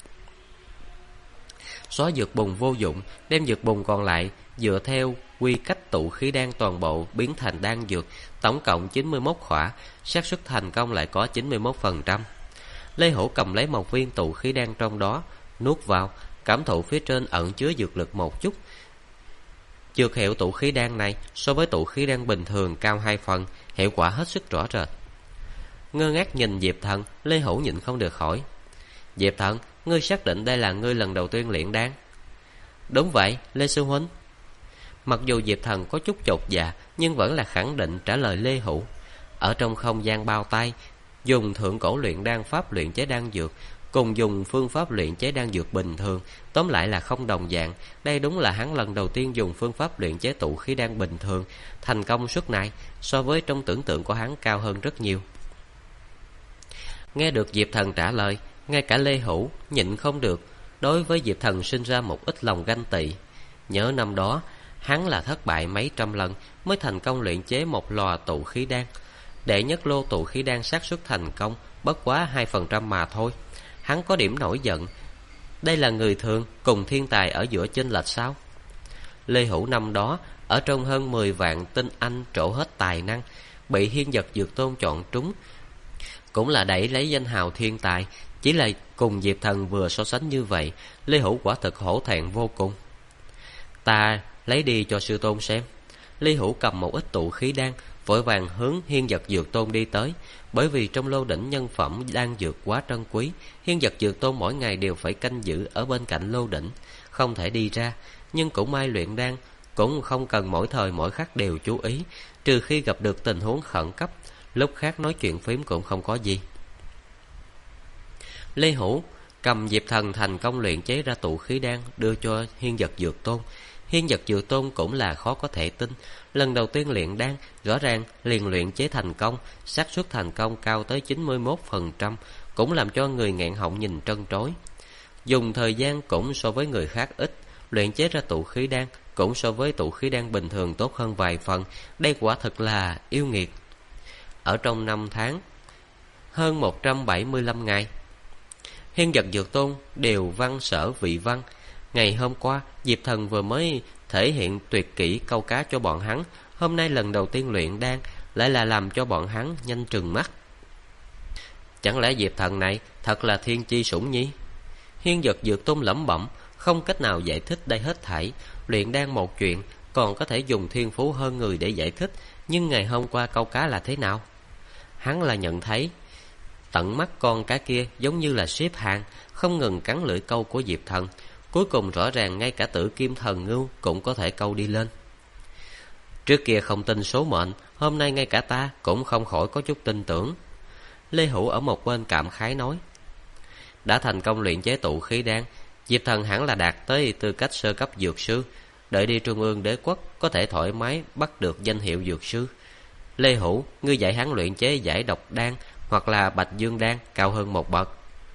Xóa dược bùn vô dụng, đem dược bùn còn lại dựa theo quy cách tụ khí đan toàn bộ biến thành đan dược, tổng cộng 91 khỏa, xác suất thành công lại có 91%. Lê Hữu cầm lấy một viên tụ khí đan trong đó, nuốt vào, cảm thụ phía trên ẩn chứa dược lực một chút. Dược hiệu tụ khí đan này so với tụ khí đan bình thường cao 2 phần, hiệu quả hết sức rõ rệt. Ngơ ngác nhìn Diệp Thần, Lê Hữu nhịn không được hỏi, Diệp Thần, ngươi xác định đây là ngươi lần đầu tiên luyện đan? Đúng vậy, Lê sư huynh. Mặc dù Diệp Thần có chút chột dạ, nhưng vẫn là khẳng định trả lời Lê Hữu. Ở trong không gian bao tay, dùng thượng cổ luyện đan pháp luyện chế đan dược, cùng dùng phương pháp luyện chế đan dược bình thường, tóm lại là không đồng dạng. Đây đúng là hắn lần đầu tiên dùng phương pháp luyện chế tụ khí đan bình thường, thành công suất này so với trong tưởng tượng của hắn cao hơn rất nhiều. Nghe được Diệp Thần trả lời, ngay cả Lê Hữu nhịn không được, đối với Diệp Thần sinh ra một ít lòng ganh tị. Nhớ năm đó, hắn là thất bại mấy trăm lần mới thành công luyện chế một lò tụ khí đan. Đệ nhất lô tụ khí đan xác suất thành công bất quá 2% mà thôi. Hắn có điểm nổi giận. Đây là người thường cùng thiên tài ở giữa chênh lệch sao? Lê Hữu năm đó ở trong hơn 10 vạn tinh anh trổ hết tài năng, bị Hiên Vật Dược Tôn chọn trúng, cũng là đẩy lấy danh hào thiên tài. Chỉ là cùng Diệp Thần vừa so sánh như vậy, Lê Hữu quả thực hổ thẹn vô cùng. Ta lấy đi cho sư tôn xem. Lê Hữu cầm một ít tụ khí đan, vội vàng hướng Hiên Vật Dược Tôn đi tới. Bởi vì trong lô đỉnh nhân phẩm đan dược quá trân quý, Hiên Vật Dược Tôn mỗi ngày đều phải canh giữ ở bên cạnh lô đỉnh, không thể đi ra. Nhưng cũng may luyện đan cũng không cần mỗi thời mỗi khắc đều chú ý, trừ khi gặp được tình huống khẩn cấp, lúc khác nói chuyện phím cũng không có gì. Lê Hữu cầm Diệp Thần thành công luyện chế ra tụ khí đan, đưa cho Hiên Vật Dược Tôn. Hiên Vật Dược Tôn cũng là khó có thể tin, lần đầu tiên luyện đan rõ ràng liền luyện chế thành công, xác suất thành công cao tới 91%, cũng làm cho người nghẹn họng nhìn trân trối. dùng thời gian cũng so với người khác ít, luyện chế ra tụ khí đan cũng so với tụ khí đan bình thường tốt hơn vài phần. Đây quả thực là yêu nghiệt. Ở trong 5 tháng, hơn 175 ngày, Hiên Vật Dược Tôn đều văn sở vị văn. Ngày hôm qua, Diệp Thần vừa mới thể hiện tuyệt kỹ câu cá cho bọn hắn, hôm nay lần đầu tiên luyện đan, lại là làm cho bọn hắn nhanh trừng mắt. Chẳng lẽ Diệp Thần này thật là thiên chi sủng nhi? Hiên Vật Dược Tôn lẩm bẩm, không cách nào giải thích đây hết thảy. Luyện đan một chuyện, còn có thể dùng thiên phú hơn người để giải thích, nhưng ngày hôm qua câu cá là thế nào? Hắn là nhận thấy tận mắt con cá kia giống như là xếp hàng, không ngừng cắn lưỡi câu của Diệp Thần. Cuối cùng rõ ràng ngay cả Tử Kim Thần Ngưu cũng có thể câu đi lên. Trước kia không tin số mệnh, hôm nay ngay cả ta cũng không khỏi có chút tin tưởng. Lê Hữu ở một bên cảm khái nói, đã thành công luyện chế tụ khí đan, Diệp Thần hẳn là đạt tới tư cách sơ cấp dược sư, đợi đi Trung ương đế quốc có thể thoải mái bắt được danh hiệu dược sư. Lê Hữu, ngươi dạy hắn luyện chế giải độc đan hoặc là Bạch Dương đan cao hơn một bậc.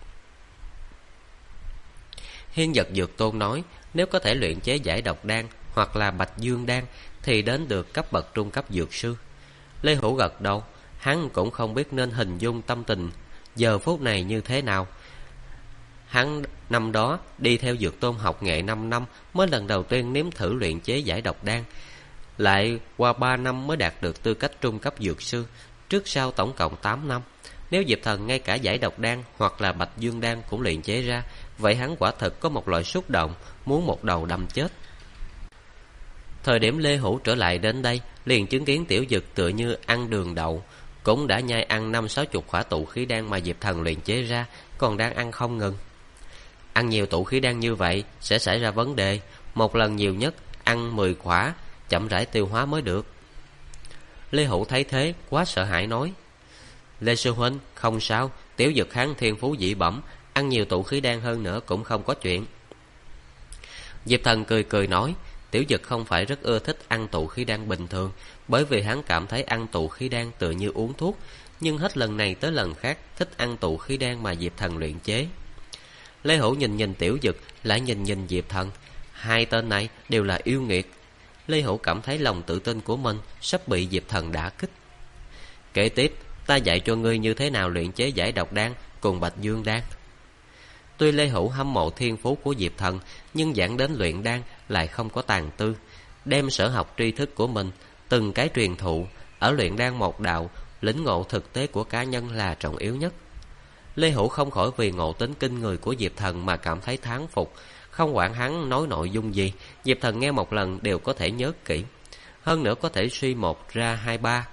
Hiên Vật Dược Tôn nói, nếu có thể luyện chế giải độc đan hoặc là Bạch Dương đan thì đến được cấp bậc trung cấp dược sư. Lê Hữu gật đầu, hắn cũng không biết nên hình dung tâm tình giờ phút này như thế nào. Hắn năm đó đi theo Dược Tôn học nghệ 5 năm mới lần đầu tiên nếm thử luyện chế giải độc đan, lại qua 3 năm mới đạt được tư cách trung cấp dược sư, trước sau tổng cộng 8 năm. Nếu Diệp Thần ngay cả giải độc đan hoặc là Bạch Dương đan cũng luyện chế ra, vậy hắn quả thực có một loại xúc động muốn một đầu đâm chết. Thời điểm Lê Hữu trở lại đến đây, liền chứng kiến Tiểu Dực tựa như ăn đường đậu, cũng đã nhai ăn 50-60 khỏa tụ khí đan mà Diệp Thần luyện chế ra, còn đang ăn không ngừng. Ăn nhiều tụ khí đan như vậy sẽ xảy ra vấn đề, một lần nhiều nhất ăn 10 khỏa, chậm rãi tiêu hóa mới được. Lê Hữu thấy thế quá sợ hãi nói, Lê sư huynh, không sao, Tiểu Dực hắn thiên phú dị bẩm, ăn nhiều tụ khí đan hơn nữa cũng không có chuyện. Diệp Thần cười cười nói, Tiểu Dực không phải rất ưa thích ăn tụ khí đan bình thường, bởi vì hắn cảm thấy ăn tụ khí đan tựa như uống thuốc, nhưng hết lần này tới lần khác thích ăn tụ khí đan mà Diệp Thần luyện chế. Lê Hữu nhìn nhìn Tiểu Dực, lại nhìn nhìn Diệp Thần, hai tên này đều là yêu nghiệt. Lê Hữu cảm thấy lòng tự tin của mình sắp bị Diệp Thần đả kích. Kế tiếp, ta dạy cho ngươi như thế nào luyện chế giải độc đan cùng Bạch Dương đan. Tuy Lê Hữu hâm mộ thiên phú của Diệp Thần, nhưng giảng đến luyện đan lại không có tàn tư, đem sở học tri thức của mình từng cái truyền thụ. Ở luyện đan một đạo, lĩnh ngộ thực tế của cá nhân là trọng yếu nhất. Lê Hữu không khỏi vì ngộ tính kinh người của Diệp Thần mà cảm thấy thán phục. Không quản hắn nói nội dung gì, Diệp Thần nghe một lần đều có thể nhớ kỹ, hơn nữa có thể suy một ra hai ba.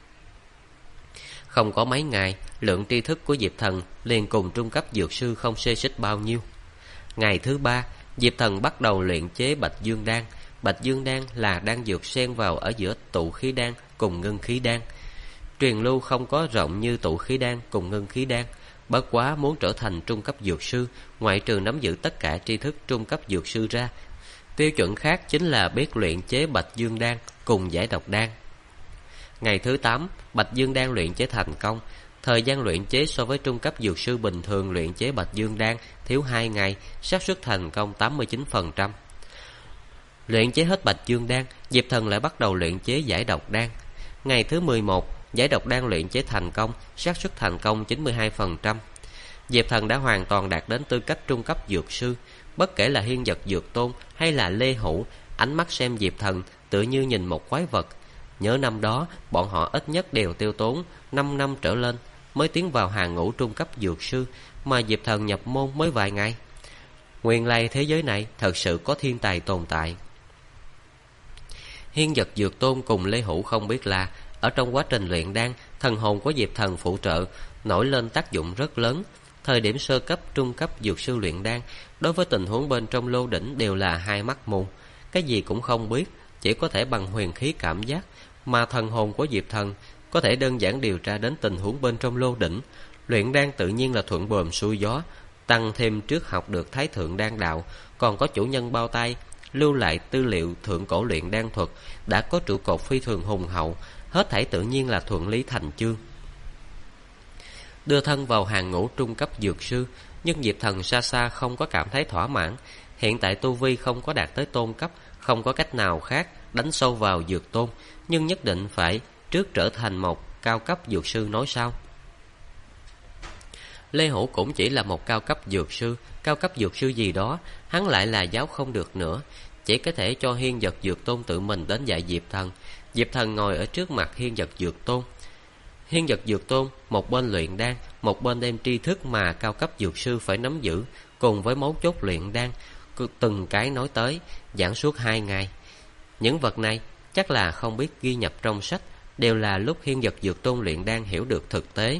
Không có mấy ngày, lượng tri thức của Diệp Thần liền cùng trung cấp dược sư không xê xích bao nhiêu. Ngày thứ 3, Diệp Thần bắt đầu luyện chế Bạch Dương đan. Bạch Dương đan là đan dược xen vào ở giữa tụ khí đan cùng ngưng khí đan. Truyền lưu không có rộng như tụ khí đan cùng ngưng khí đan. Bất quá muốn trở thành trung cấp dược sư, ngoại trừ nắm giữ tất cả tri thức trung cấp dược sư ra, tiêu chuẩn khác chính là biết luyện chế Bạch Dương đan cùng giải độc đan. Ngày thứ 8, Bạch Dương đan luyện chế thành công. Thời gian luyện chế so với trung cấp dược sư bình thường luyện chế Bạch Dương đan thiếu 2 ngày, xác suất thành công 89%. Luyện chế hết Bạch Dương đan, Diệp Thần lại bắt đầu luyện chế giải độc đan. Ngày thứ 11, giải độc đan luyện chế thành công, xác suất thành công 92%. Diệp Thần đã hoàn toàn đạt đến tư cách trung cấp dược sư. Bất kể là Hiên Vật Dược Tôn hay là Lê Hữu, ánh mắt xem Diệp Thần tự như nhìn một quái vật. Nhớ năm đó, bọn họ ít nhất đều tiêu tốn 5 năm trở lên mới tiến vào hàng ngũ trung cấp dược sư, mà Diệp Thần nhập môn mới vài ngày. Nguyên lai thế giới này thật sự có thiên tài tồn tại. Hiên Vật Dược Tôn cùng Lê Hữu không biết là ở trong quá trình luyện đan, thần hồn của Diệp Thần phụ trợ nổi lên tác dụng rất lớn. Thời điểm sơ cấp, trung cấp dược sư luyện đan, đối với tình huống bên trong lô đỉnh đều là hai mắt mù, cái gì cũng không biết, chỉ có thể bằng huyền khí cảm giác. Mà thần hồn của Diệp Thần có thể đơn giản điều tra đến tình huống bên trong lô đỉnh. Luyện đan tự nhiên là thuận buồm xuôi gió. Tăng thêm trước học được Thái Thượng Đan Đạo, còn có chủ nhân bao tay lưu lại tư liệu thượng cổ luyện đan thuật, đã có trụ cột phi thường hùng hậu, hết thảy tự nhiên là thuận lý thành chương. Đưa thân vào hàng ngũ trung cấp dược sư, Nhưng Diệp Thần xa xa không có cảm thấy thỏa mãn. Hiện tại tu vi không có đạt tới tôn cấp, không có cách nào khác đánh sâu vào dược tôn, nhưng nhất định phải trước trở thành một cao cấp dược sư nói sao. Lê Hữu cũng chỉ là một cao cấp dược sư gì đó, hắn lại là giáo không được nữa, chỉ có thể cho Hiên Vật Dược Tôn tự mình đến dạy Diệp Thần. Diệp Thần ngồi ở trước mặt Hiên Vật Dược Tôn. Hiên Vật Dược Tôn một bên luyện đan, một bên đem tri thức mà cao cấp dược sư phải nắm giữ, cùng với mấu chốt luyện đan, từng cái nói tới, giảng suốt 2 ngày. Những vật này chắc là không biết ghi nhập trong sách, đều là lúc Hiên Vật Dược Tôn luyện đan hiểu được thực tế.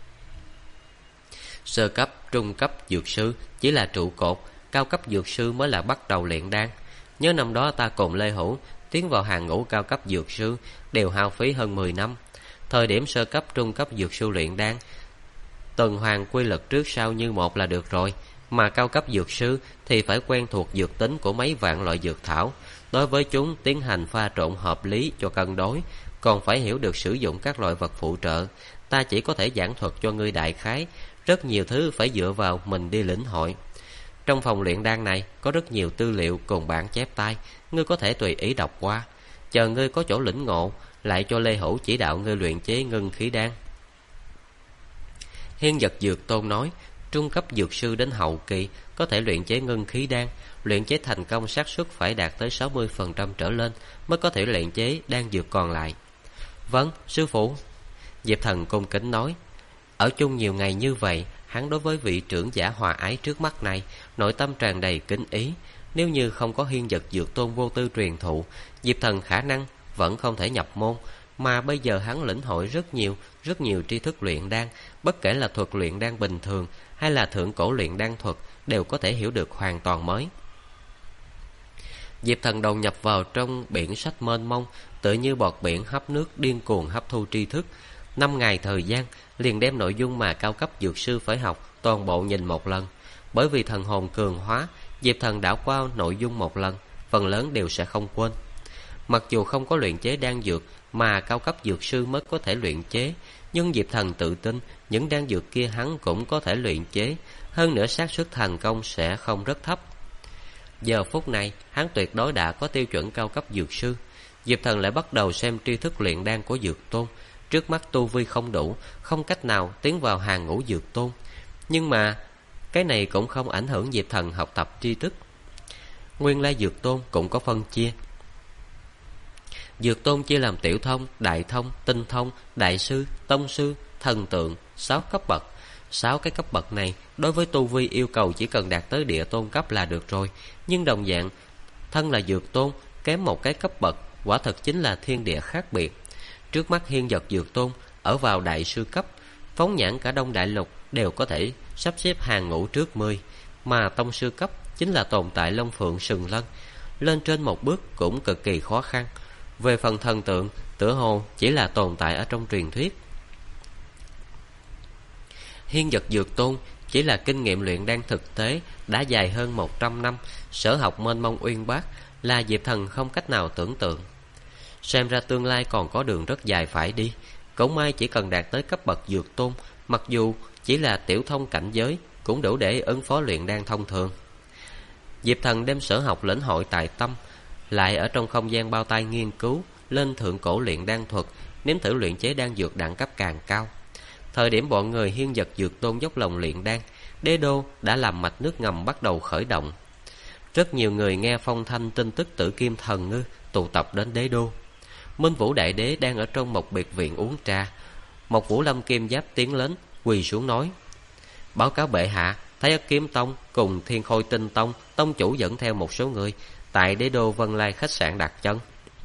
Sơ cấp, trung cấp dược sư chỉ là trụ cột, cao cấp dược sư mới là bắt đầu luyện đan. Nhớ năm đó ta cùng Lê Hữu tiến vào hàng ngũ cao cấp dược sư đều hao phí hơn 10 năm. Thời điểm sơ cấp, trung cấp dược sư luyện đan, tuần hoàn quy luật trước sau như một là được rồi. Mà cao cấp dược sư thì phải quen thuộc dược tính của mấy vạn loại dược thảo, đối với chúng tiến hành pha trộn hợp lý cho cân đối, còn phải hiểu được sử dụng các loại vật phụ trợ. Ta chỉ có thể giảng thuật cho ngươi đại khái, rất nhiều thứ phải dựa vào mình đi lĩnh hội. Trong phòng luyện đan này có rất nhiều tư liệu cùng bản chép tay, ngươi có thể tùy ý đọc qua. Chờ ngươi có chỗ lĩnh ngộ, lại cho Lê Hữu chỉ đạo ngươi luyện chế ngưng khí đan. Hiên Vật Dược Tôn nói, trung cấp dược sư đến hậu kỳ có thể luyện chế ngưng khí đan, luyện chế thành công xác suất phải đạt tới 60% trở lên mới có thể luyện chế đan dược còn lại. Vâng, sư phụ. Diệp Thần cung kính nói. Ở chung nhiều ngày như vậy, hắn đối với vị trưởng giả hòa ái trước mắt này, nội tâm tràn đầy kính ý. Nếu như không có Hiên Vật Dược Tôn vô tư truyền thụ, Diệp Thần khả năng vẫn không thể nhập môn. Mà bây giờ hắn lĩnh hội rất nhiều tri thức luyện đan, bất kể là thuật luyện đan bình thường hay là thượng cổ luyện đan thuật, đều có thể hiểu được hoàn toàn mới. Diệp Thần đầu nhập vào trong biển sách mênh mông, tựa như bọt biển hấp nước điên cuồng hấp thu tri thức. 5 ngày thời gian liền đem nội dung mà cao cấp dược sư phải học toàn bộ nhìn một lần. Bởi vì thần hồn cường hóa, Diệp Thần đảo qua nội dung một lần, phần lớn đều sẽ không quên. Mặc dù không có luyện chế đan dược mà cao cấp dược sư mới có thể luyện chế, nhưng Diệp Thần tự tin những đan dược kia hắn cũng có thể luyện chế, hơn nữa xác suất thành công sẽ không rất thấp. Giờ phút này hắn tuyệt đối đã có tiêu chuẩn cao cấp dược sư. Diệp Thần lại bắt đầu xem tri thức luyện đan của Dược Tôn. Trước mắt tu vi không đủ, không cách nào tiến vào hàng ngũ Dược Tôn, nhưng mà cái này cũng không ảnh hưởng Diệp Thần học tập tri thức. Nguyên lai Dược Tôn cũng có phân chia. Dược Tôn chia làm tiểu thông, đại thông, tinh thông, đại sư, tông sư, thần tượng, 6 cấp bậc. 6 cái cấp bậc này đối với tu vi yêu cầu chỉ cần đạt tới địa tôn cấp là được rồi. Nhưng đồng dạng, thân là Dược Tôn, kém một cái cấp bậc, quả thật chính là thiên địa khác biệt. Trước mắt Hiên Vật Dược Tôn ở vào đại sư cấp, phóng nhãn cả Đông Đại Lục đều có thể sắp xếp hàng ngũ trước 10, mà tông sư cấp chính là tồn tại Long Phượng Sừng Lân, lên trên một bước cũng cực kỳ khó khăn. Về phần thần tượng, tựa hồ chỉ là tồn tại ở trong truyền thuyết. Hiên Vật Dược Tôn chỉ là kinh nghiệm luyện đan thực tế đã dài hơn 100 năm, sở học mênh mông uyên bác, là Diệp Thần không cách nào tưởng tượng. Xem ra tương lai còn có đường rất dài phải đi. Cũng may chỉ cần đạt tới cấp bậc Dược Tôn, mặc dù chỉ là tiểu thông cảnh giới, cũng đủ để ứng phó luyện đan thông thường. Diệp Thần đem sở học lĩnh hội tại tâm, lại ở trong không gian bao tay nghiên cứu lên thượng cổ luyện đan thuật, nếm thử luyện chế đan dược đẳng cấp càng cao. Thời điểm bọn người Hiên Vật Dược Tôn dốc lòng luyện đan, đế đô đã làm mạch nước ngầm bắt đầu khởi động. Rất nhiều người nghe phong thanh tin tức Tử Kim Thần Ngư tụ tập đến đế đô. Minh Vũ Đại Đế đang ở trong một biệt viện uống trà. Một Vũ Lâm Kim Giáp tiến lên, quỳ xuống nói: báo cáo bệ hạ, Thái Ất Kiếm Tông cùng Thiên Khôi Tinh Tông tông chủ dẫn theo một số người tại đế đô Vân Lai khách sạn đặt chân.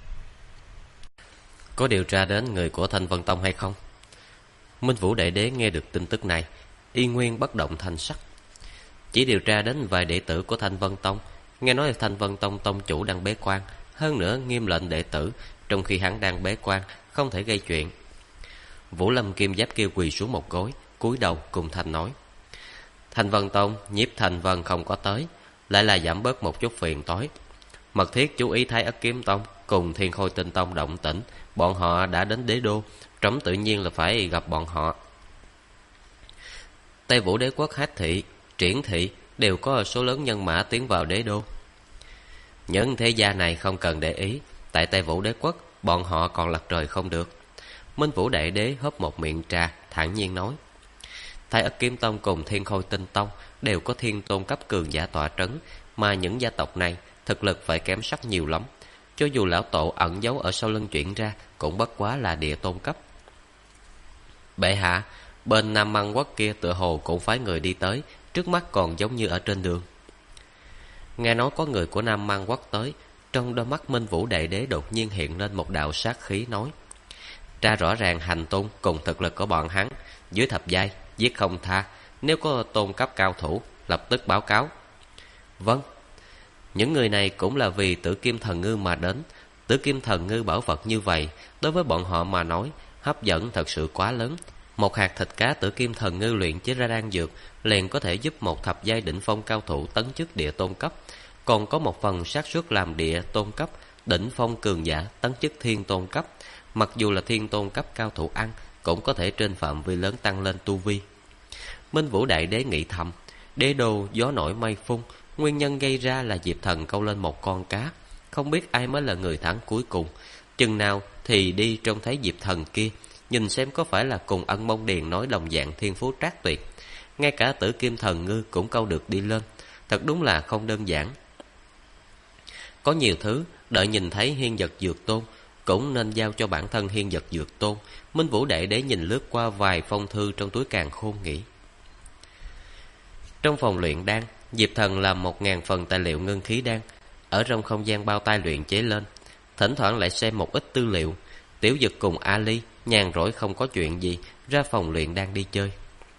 Có điều tra đến người của Thanh Vân Tông hay không? Minh Vũ Đại Đế nghe được tin tức này, y nguyên bất động thanh sắc. Chỉ điều tra đến vài đệ tử của Thanh Vân Tông. Nghe nói Thanh Vân Tông tông chủ đang bế quan, hơn nữa nghiêm lệnh đệ tử trong khi hắn đang bế quan không thể gây chuyện. Vũ Lâm Kim Giáp kêu quỳ xuống một gối, cúi đầu cùng thanh nói: Thanh Vân Tông Nhiếp Thanh Vân không có tới, lại là giảm bớt một chút phiền toái. Mật thiết chú ý Thái Ất Kiếm Tông cùng Thiên Khôi Tinh Tông động tĩnh, bọn họ đã đến đế đô, trẫm tự nhiên là phải gặp bọn họ. Tây Vũ Đế Quốc Hách Thị Triển thị đều có số lớn nhân mã tiến vào đế đô. Những thế gia này không cần để ý, tại Tây Vũ đế quốc bọn họ còn lật trời không được. Minh Vũ đại đế hớp một miệng trà, thản nhiên nói: Thái Ất Kiếm Tông cùng Thiên Khôi Tinh Tông đều có thiên tôn cấp cường giả tọa trấn, mà những gia tộc này thực lực phải kém sắc nhiều lắm. Cho dù lão tổ ẩn giấu ở sau lưng chuyển ra, cũng bất quá là địa tôn cấp. Bệ hạ, bên Nam Măng Quốc kia tựa hồ cũng phái người đi tới, trước mắt còn giống như ở trên đường. Nghe nói có người của Nam Măng Quốc tới, trong đôi mắt Minh Vũ đại đế đột nhiên hiện lên một đạo sát khí, nói: Tra rõ ràng hành tung cùng thực lực của bọn hắn, dưới thập giai giết không tha, nếu có tôn cấp cao thủ lập tức báo cáo. Vâng. Những người này cũng là vì Tử Kim Thần Ngư mà đến. Tử Kim Thần Ngư bảo vật như vậy, đối với bọn họ mà nói, hấp dẫn thật sự quá lớn. Một hạt thịt cá Tử Kim Thần Ngư luyện chế ra đan dược liền có thể giúp một thập giai đỉnh phong cao thủ tấn chức địa tôn cấp, còn có một phần xác suất làm địa tôn cấp đỉnh phong cường giả tấn chức thiên tôn cấp. Mặc dù là thiên tôn cấp cao thủ ăn, cũng có thể trên phạm vi lớn tăng lên tu vi. Minh Vũ đại đế nghĩ thầm, đế đô gió nổi mây phun, nguyên nhân gây ra là Diệp Thần câu lên một con cá, không biết ai mới là người thắng cuối cùng. Chừng nào thì đi trông thấy Diệp Thần kia, nhìn xem có phải là cùng Ân Mông Điền nói đồng dạng thiên phú trác tuyệt. Ngay cả Tử Kim Thần Ngư cũng câu được đi lên, thật đúng là không đơn giản. Có nhiều thứ đợi nhìn thấy Hiên Vật Dược Tôn cũng nên giao cho bản thân Hiên Vật Dược Tôn. Minh Vũ đại đế nhìn lướt qua vài phong thư trong túi càn khôn nghĩ. Trong phòng luyện đan, Diệp Thần làm 1000 phần tài liệu ngân khí đan ở trong không gian bao tay luyện chế lên, thỉnh thoảng lại xem một ít tư liệu. Tiểu Dực cùng Ali nhàn rỗi không có chuyện gì, ra phòng luyện đan đi chơi.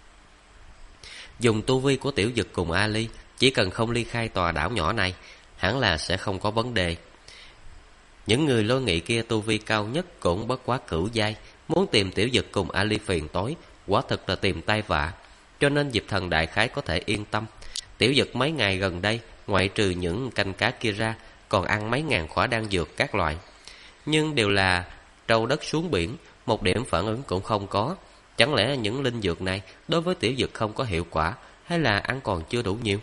Dùng tu vi của Tiểu Dực cùng Ali, chỉ cần không ly khai tòa đảo nhỏ này, hẳn là sẽ không có vấn đề. Những người Lôi Nghị kia tu vi cao nhất cũng bất quá cửu giai, muốn tìm Tiểu Dực cùng Ali phiền tối, quả thực là tìm tai vạ. Cho nên Diệp Thần đại khái có thể yên tâm. Tiểu Dực mấy ngày gần đây, ngoại trừ những canh cá kia ra, còn ăn mấy ngàn khỏa đan dược các loại, nhưng đều là trâu đất xuống biển, một điểm phản ứng cũng không có. Chẳng lẽ những linh dược này đối với Tiểu Dực không có hiệu quả, hay là ăn còn chưa đủ nhiều?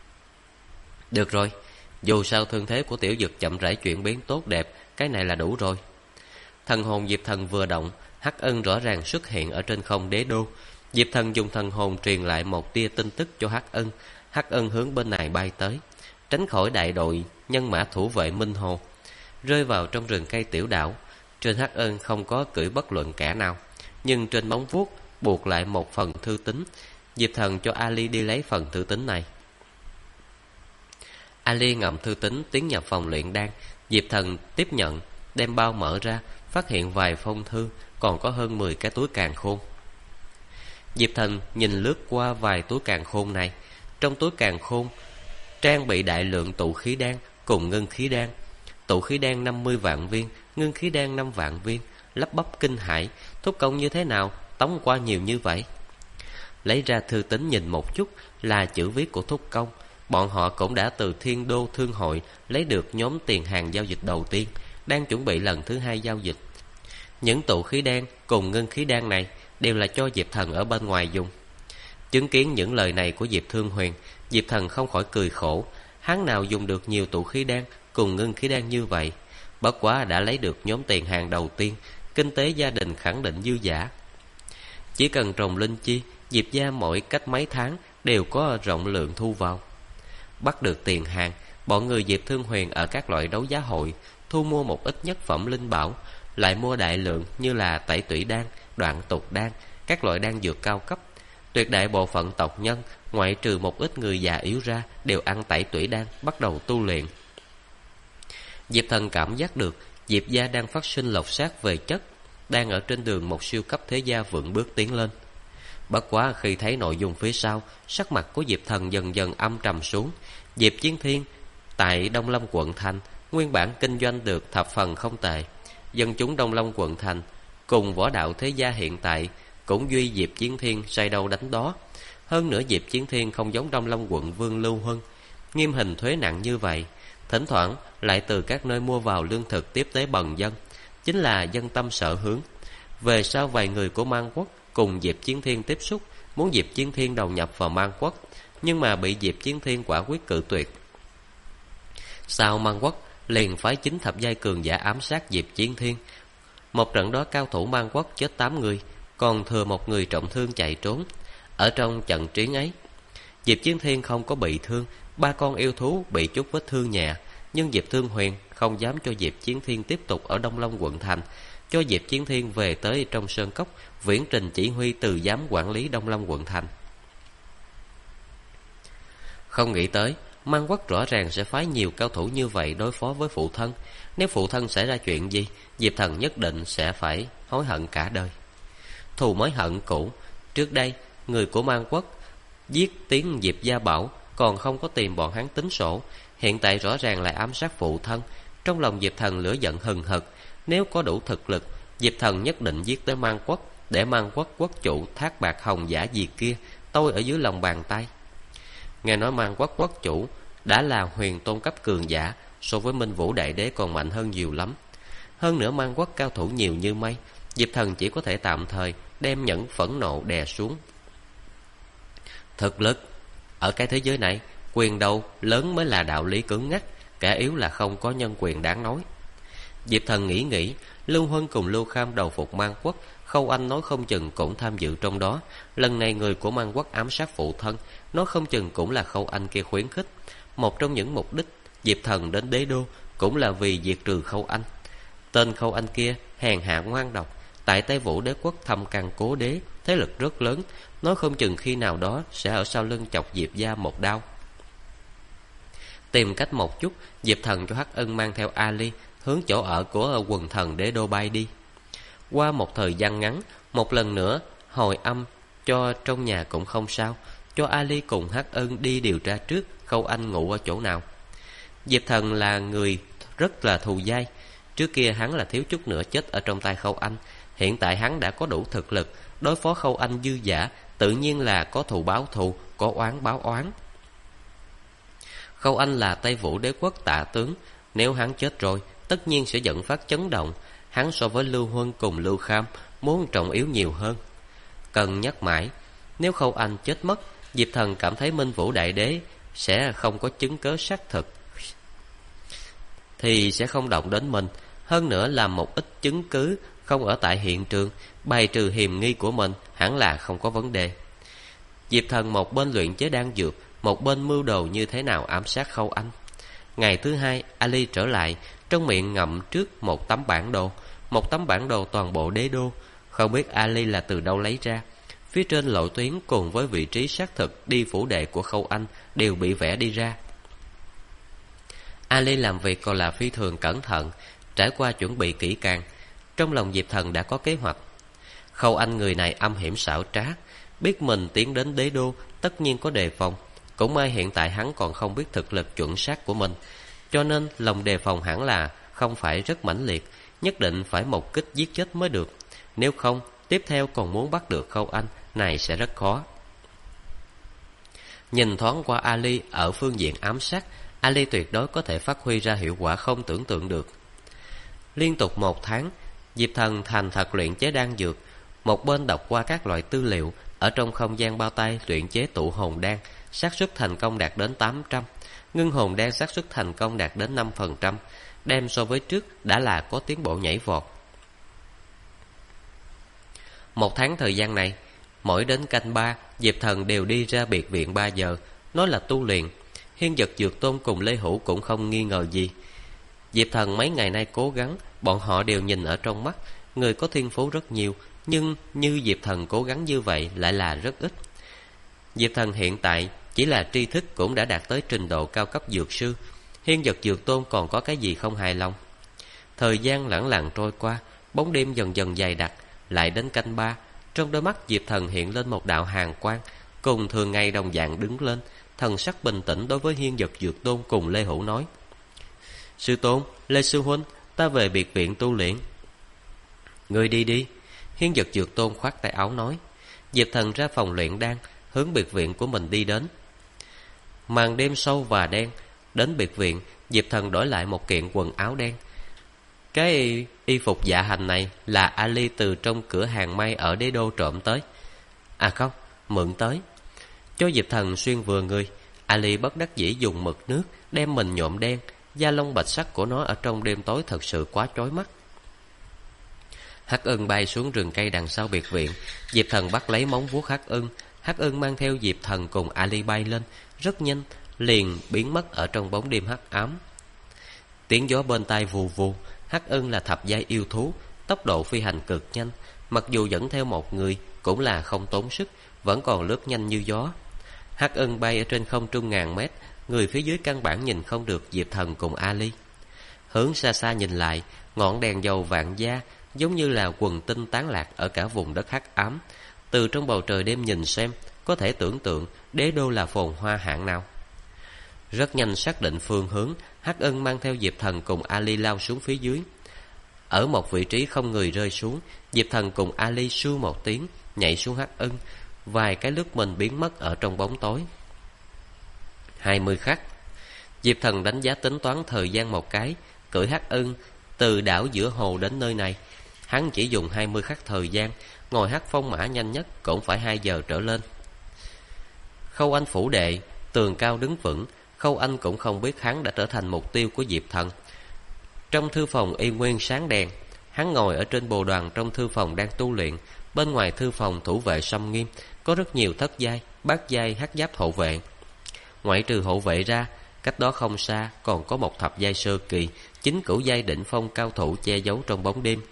Được rồi, dù sao thương thế của Tiểu Dực chậm rãi chuyển biến tốt đẹp, cái này là đủ rồi. Thần hồn Diệp Thần vừa động, Hắc Ân rõ ràng xuất hiện ở trên không đế đô. Diệp Thần dùng thần hồn truyền lại một tia tin tức cho Hắc Ân. Hắc Ân hướng bên này bay tới, tránh khỏi đại đội nhân mã thủ vệ Minh Hồ, rơi vào trong rừng cây tiểu đảo. Trên Hắc Ân không có cưỡi bất luận kẻ nào, nhưng trên móng vuốt buộc lại một phần thư tín. Diệp Thần cho Ali đi lấy phần thư tín này. Ali ngậm thư tín tiến nhập phòng luyện đan. Diệp Thần tiếp nhận, đem bao mở ra, phát hiện vài phong thư, còn có hơn 10 cái túi càn khôn. Diệp Thần nhìn lướt qua vài túi càn khôn này. Trong túi càn khôn trang bị đại lượng tụ khí đan cùng ngân khí đan. Tụ khí đan 50 vạn viên, ngân khí đan 5 vạn viên. Lắp bắp kinh hãi, thúc công như thế nào tống qua nhiều như vậy? Lấy ra thư tín nhìn một chút, là chữ viết của thúc công. Bọn họ cũng đã từ Thiên Đô Thương Hội lấy được nhóm tiền hàng giao dịch đầu tiên, đang chuẩn bị lần thứ 2 giao dịch. Những tụ khí đan cùng ngân khí đan này đều là cho Diệp Thần ở bên ngoài dùng. Chứng kiến những lời này của Diệp Thương Huyền, Diệp Thần không khỏi cười khổ. Hắn nào dùng được nhiều tụ khí đan cùng ngân khí đan như vậy? Bất quá đã lấy được nhóm tiền hàng đầu tiên, kinh tế gia đình khẳng định dư giả. Chỉ cần trồng linh chi, Diệp gia mỗi cách mấy tháng đều có rộng lượng thu vào. Bắt được tiền hàng, bọn người Diệp Thương Huyền ở các loại đấu giá hội thu mua một ít nhất phẩm linh bảo, lại mua đại lượng như là tẩy tủy đan, đoạn tục đan, các loại đan dược cao cấp. Tuyệt đại bộ phận tộc nhân, ngoại trừ một ít người già yếu ra, đều ăn tẩy tủy đan, bắt đầu tu luyện. Diệp Thần cảm giác được Diệp gia đang phát sinh lột xác về chất, đang ở trên đường một siêu cấp thế gia vững bước tiến lên. Bất quá khi thấy nội dung phía sau, sắc mặt của Diệp Thần dần dần âm trầm xuống. Diệp Chiến Thiên tại Đông Lâm quận thành nguyên bản kinh doanh được thập phần không tệ. Dân chúng Đông Lâm quận thành cùng võ đạo thế gia hiện tại cũng duy Diệp Chiến Thiên say đầu đánh đó. Hơn nữa Diệp Chiến Thiên không giống Đông Lâm quận Vương Lưu Huân nghiêm hình thuế nặng như vậy, thỉnh thoảng lại từ các nơi mua vào lương thực tiếp tế bần dân, chính là dân tâm sở hướng. Về sau vài người của Man Quốc cùng Diệp Chiến Thiên tiếp xúc, muốn Diệp Chiến Thiên đầu nhập vào Man Quốc, nhưng mà bị Diệp Chiến Thiên quả quyết cự tuyệt. Sau Mang Quốc liền phái 9 thập giai cường giả ám sát Diệp Chiến Thiên. Một trận đó cao thủ Mang Quốc chết 8 người, còn thừa 1 người trọng thương chạy trốn. Ở trong trận chiến ấy, Diệp Chiến Thiên không có bị thương, 3 con yêu thú bị chút vết thương nhẹ, nhưng Diệp Thương Huyền không dám cho Diệp Chiến Thiên tiếp tục ở Đông Long quận thành, cho Diệp Chiến Thiên về tới trong sơn cốc viễn trình chỉ huy từ giám quản lý Đông Long quận thành. Không nghĩ tới Mang Quốc rõ ràng sẽ phái nhiều cao thủ như vậy đối phó với phụ thân. Nếu phụ thân xảy ra chuyện gì, Diệp Thần nhất định sẽ phải hối hận cả đời. Thù mới hận cũ. Trước đây người của Mang Quốc giết tiếng Diệp Gia Bảo, còn không có tìm bọn hắn tính sổ. Hiện tại rõ ràng lại ám sát phụ thân. Trong lòng Diệp Thần lửa giận hừng hực. Nếu có đủ thực lực, Diệp Thần nhất định giết tới Mang Quốc, để Mang Quốc quốc chủ Thác Bạc Hồng giả gì kia tôi ở dưới lòng bàn tay. Nghe nói Mang Quốc quốc chủ đã là huyền tôn cấp cường giả, so với Minh Vũ Đại Đế còn mạnh hơn nhiều lắm. Hơn nữa Mang Quốc cao thủ nhiều như mây, Diệp Thần chỉ có thể tạm thời đem những phẫn nộ đè xuống. Thực lực ở cái thế giới này, quyền đầu lớn mới là đạo lý cứng ngắc, kẻ yếu là không có nhân quyền đáng nói. Diệp Thần nghĩ, Lưu Huân cùng Lưu Kham đầu phục Mang Quốc, Khâu Anh nói không chừng cũng tham dự trong đó. Lần này người của Mang Quốc ám sát phụ thân, nói không chừng cũng là Khâu Anh kia khuyến khích. Một trong những mục đích Diệp Thần đến Đế Đô cũng là vì diệt trừ Khâu Anh. Tên Khâu Anh kia hèn hạ ngoan độc, tại Tây Vũ Đế quốc thâm căn cố đế, thế lực rất lớn, nói không chừng khi nào đó sẽ ở sau lưng chọc Diệp gia một đao. Tìm cách một chút, Diệp Thần cho Hắc Ân mang theo Ali hướng chỗ ở của quần thần Đế Đô bay đi. Qua một thời gian ngắn, một lần nữa hồi âm cho trong nhà cũng không sao, cho Ali cùng Hắc Ân đi điều tra trước Khâu Anh ngủ ở chỗ nào. Diệp Thần là người rất là thù dai. Trước kia hắn là thiếu chút nữa chết ở trong tay Khâu Anh. Hiện tại hắn đã có đủ thực lực đối phó Khâu Anh dư dả, tự nhiên là có thù báo thù, có oán báo oán. Khâu Anh là Tây Vũ Đế quốc tả tướng, nếu hắn chết rồi tất nhiên sẽ dẫn phát chấn động. Hắn so với Lưu Huân cùng Lưu Kham muốn trọng yếu nhiều hơn. Cần nhắc mãi, nếu Khâu Anh chết mất, Diệp Thần cảm thấy Minh Vũ Đại Đế sẽ không có chứng cớ xác thực, thì sẽ không động đến mình. Hơn nữa làm một ít chứng cứ không ở tại hiện trường, bài trừ hiềm nghi của mình, hẳn là không có vấn đề. Diệp Thần một bên luyện chế đan dược, một bên mưu đồ như thế nào ám sát Khâu Anh. Ngày thứ hai, Ali trở lại, trong miệng ngậm trước một tấm bản đồ. Một tấm bản đồ toàn bộ Đế Đô. Không biết Ali là từ đâu lấy ra. Phía trên lộ tuyến cùng với vị trí xác thực đi phủ đệ của Khâu Anh đều bị vẽ đi ra. Ali làm việc còn là phi thường cẩn thận, trải qua chuẩn bị kỹ càng. Trong lòng Diệp Thần đã có kế hoạch. Khâu Anh người này âm hiểm xảo trá, biết mình tiến đến Đế Đô tất nhiên có đề phòng. Cũng may hiện tại hắn còn không biết thực lực chuẩn xác của mình, cho nên lòng đề phòng hẳn là không phải rất mãnh liệt, nhất định phải một kích giết chết mới được. Nếu không, tiếp theo còn muốn bắt được Khâu Anh này sẽ rất khó. Nhìn thoáng qua Ali ở phương diện ám sát, Ali tuyệt đối có thể phát huy ra hiệu quả không tưởng tượng được. Liên tục 1 tháng, Diệp Thần thành thật luyện chế đan dược, một bên đọc qua các loại tư liệu. Ở trong không gian bao tay luyện chế tụ hồn đan, xác suất thành công đạt đến 800, ngưng hồn đan xác suất thành công đạt đến 5%, đem so với trước đã là có tiến bộ nhảy vọt. 1 tháng thời gian này, mỗi đến canh 3, Diệp Thần đều đi ra biệt viện 3 giờ, nói là tu luyện. Hiên Dật Dược Tôn cùng Lê Hữu cũng không nghi ngờ gì. Diệp Thần mấy ngày nay cố gắng, bọn họ đều nhìn ở trong mắt. Người có thiên phú rất nhiều, nhưng như Diệp Thần cố gắng như vậy lại là rất ít. Diệp Thần hiện tại chỉ là tri thức cũng đã đạt tới trình độ cao cấp dược sư. Hiên Dật Dược Tôn còn có cái gì không hài lòng. Thời gian lẳng lặng trôi qua, bóng đêm dần dần dày đặc. Lại đến canh 3, trong đôi mắt Diệp Thần hiện lên một đạo hàn quang, cùng thường ngày đồng dạng đứng lên, thần sắc bình tĩnh đối với Hiên Dật Dược Tôn cùng Lê Hữu nói: Sư Tôn, Lê Sư Huynh, ta về biệt viện tu luyện. Ngươi đi đi. Hiên Dật Dược Tôn khoát tay áo nói. Diệp Thần ra phòng luyện đan, hướng biệt viện của mình đi đến. Màn đêm sâu và đen. Đến biệt viện, Diệp Thần đổi lại một kiện quần áo đen. Cái y phục dạ hành này là Ali từ trong cửa hàng may ở Đế Đô trộm tới. À không, mượn tới. Cho Diệp Thần xuyên vừa người, Ali bất đắc dĩ dùng mực nước đem mình nhuộm đen. Da lông bạch sắc của nó ở trong đêm tối thật sự quá chói mắt. Hắc Ưng bay xuống rừng cây đằng sau biệt viện. Diệp Thần bắt lấy móng vuốt Hắc Ưng. Hắc Ưng mang theo Diệp Thần cùng Ali bay lên, rất nhanh liền biến mất ở trong bóng đêm hắc ám. Tiếng gió bên tai vù vù. Hắc Ưng là thập giai yêu thú, tốc độ phi hành cực nhanh, mặc dù dẫn theo một người cũng là không tốn sức, vẫn còn lướt nhanh như gió. Hắc Ưng bay ở trên không trung ngàn mét, người phía dưới căn bản nhìn không được Diệp Thần cùng Ali. Hướng xa xa nhìn lại, ngọn đèn dầu vạn gia giống như là quần tinh tán lạc ở cả vùng đất hắc ám. Từ trong bầu trời đêm nhìn xem, có thể tưởng tượng đế đô là phồn hoa hạng nào. Rất nhanh xác định phương hướng, Hắc Ưng mang theo Diệp Thần cùng Ali lao xuống phía dưới. Ở một vị trí không người rơi xuống, Diệp Thần cùng Ali su một tiếng nhảy xuống Hắc Ưng, vài cái lướt mình biến mất ở trong bóng tối. 20 khắc. Diệp Thần đánh giá tính toán thời gian một cái, cưỡi Hắc Ưng từ đảo giữa hồ đến nơi này. Hắn chỉ dùng 20 khắc thời gian, ngồi Hắc Phong mã nhanh nhất cũng phải 2 giờ trở lên. Khâu Anh phủ đệ, tường cao đứng vững, Khâu Anh cũng không biết hắn đã trở thành mục tiêu của Diệp Thần. Trong thư phòng y nguyên sáng đèn, hắn ngồi ở trên bồ đoàn trong thư phòng đang tu luyện. Bên ngoài thư phòng thủ vệ xâm nghiêm, có rất nhiều thất giai, bát giai hắc giáp hộ vệ. Ngoại trừ hộ vệ ra, cách đó không xa còn có một thập giai sơ kỳ, 9 cửu giai đỉnh phong cao thủ che giấu trong bóng đêm.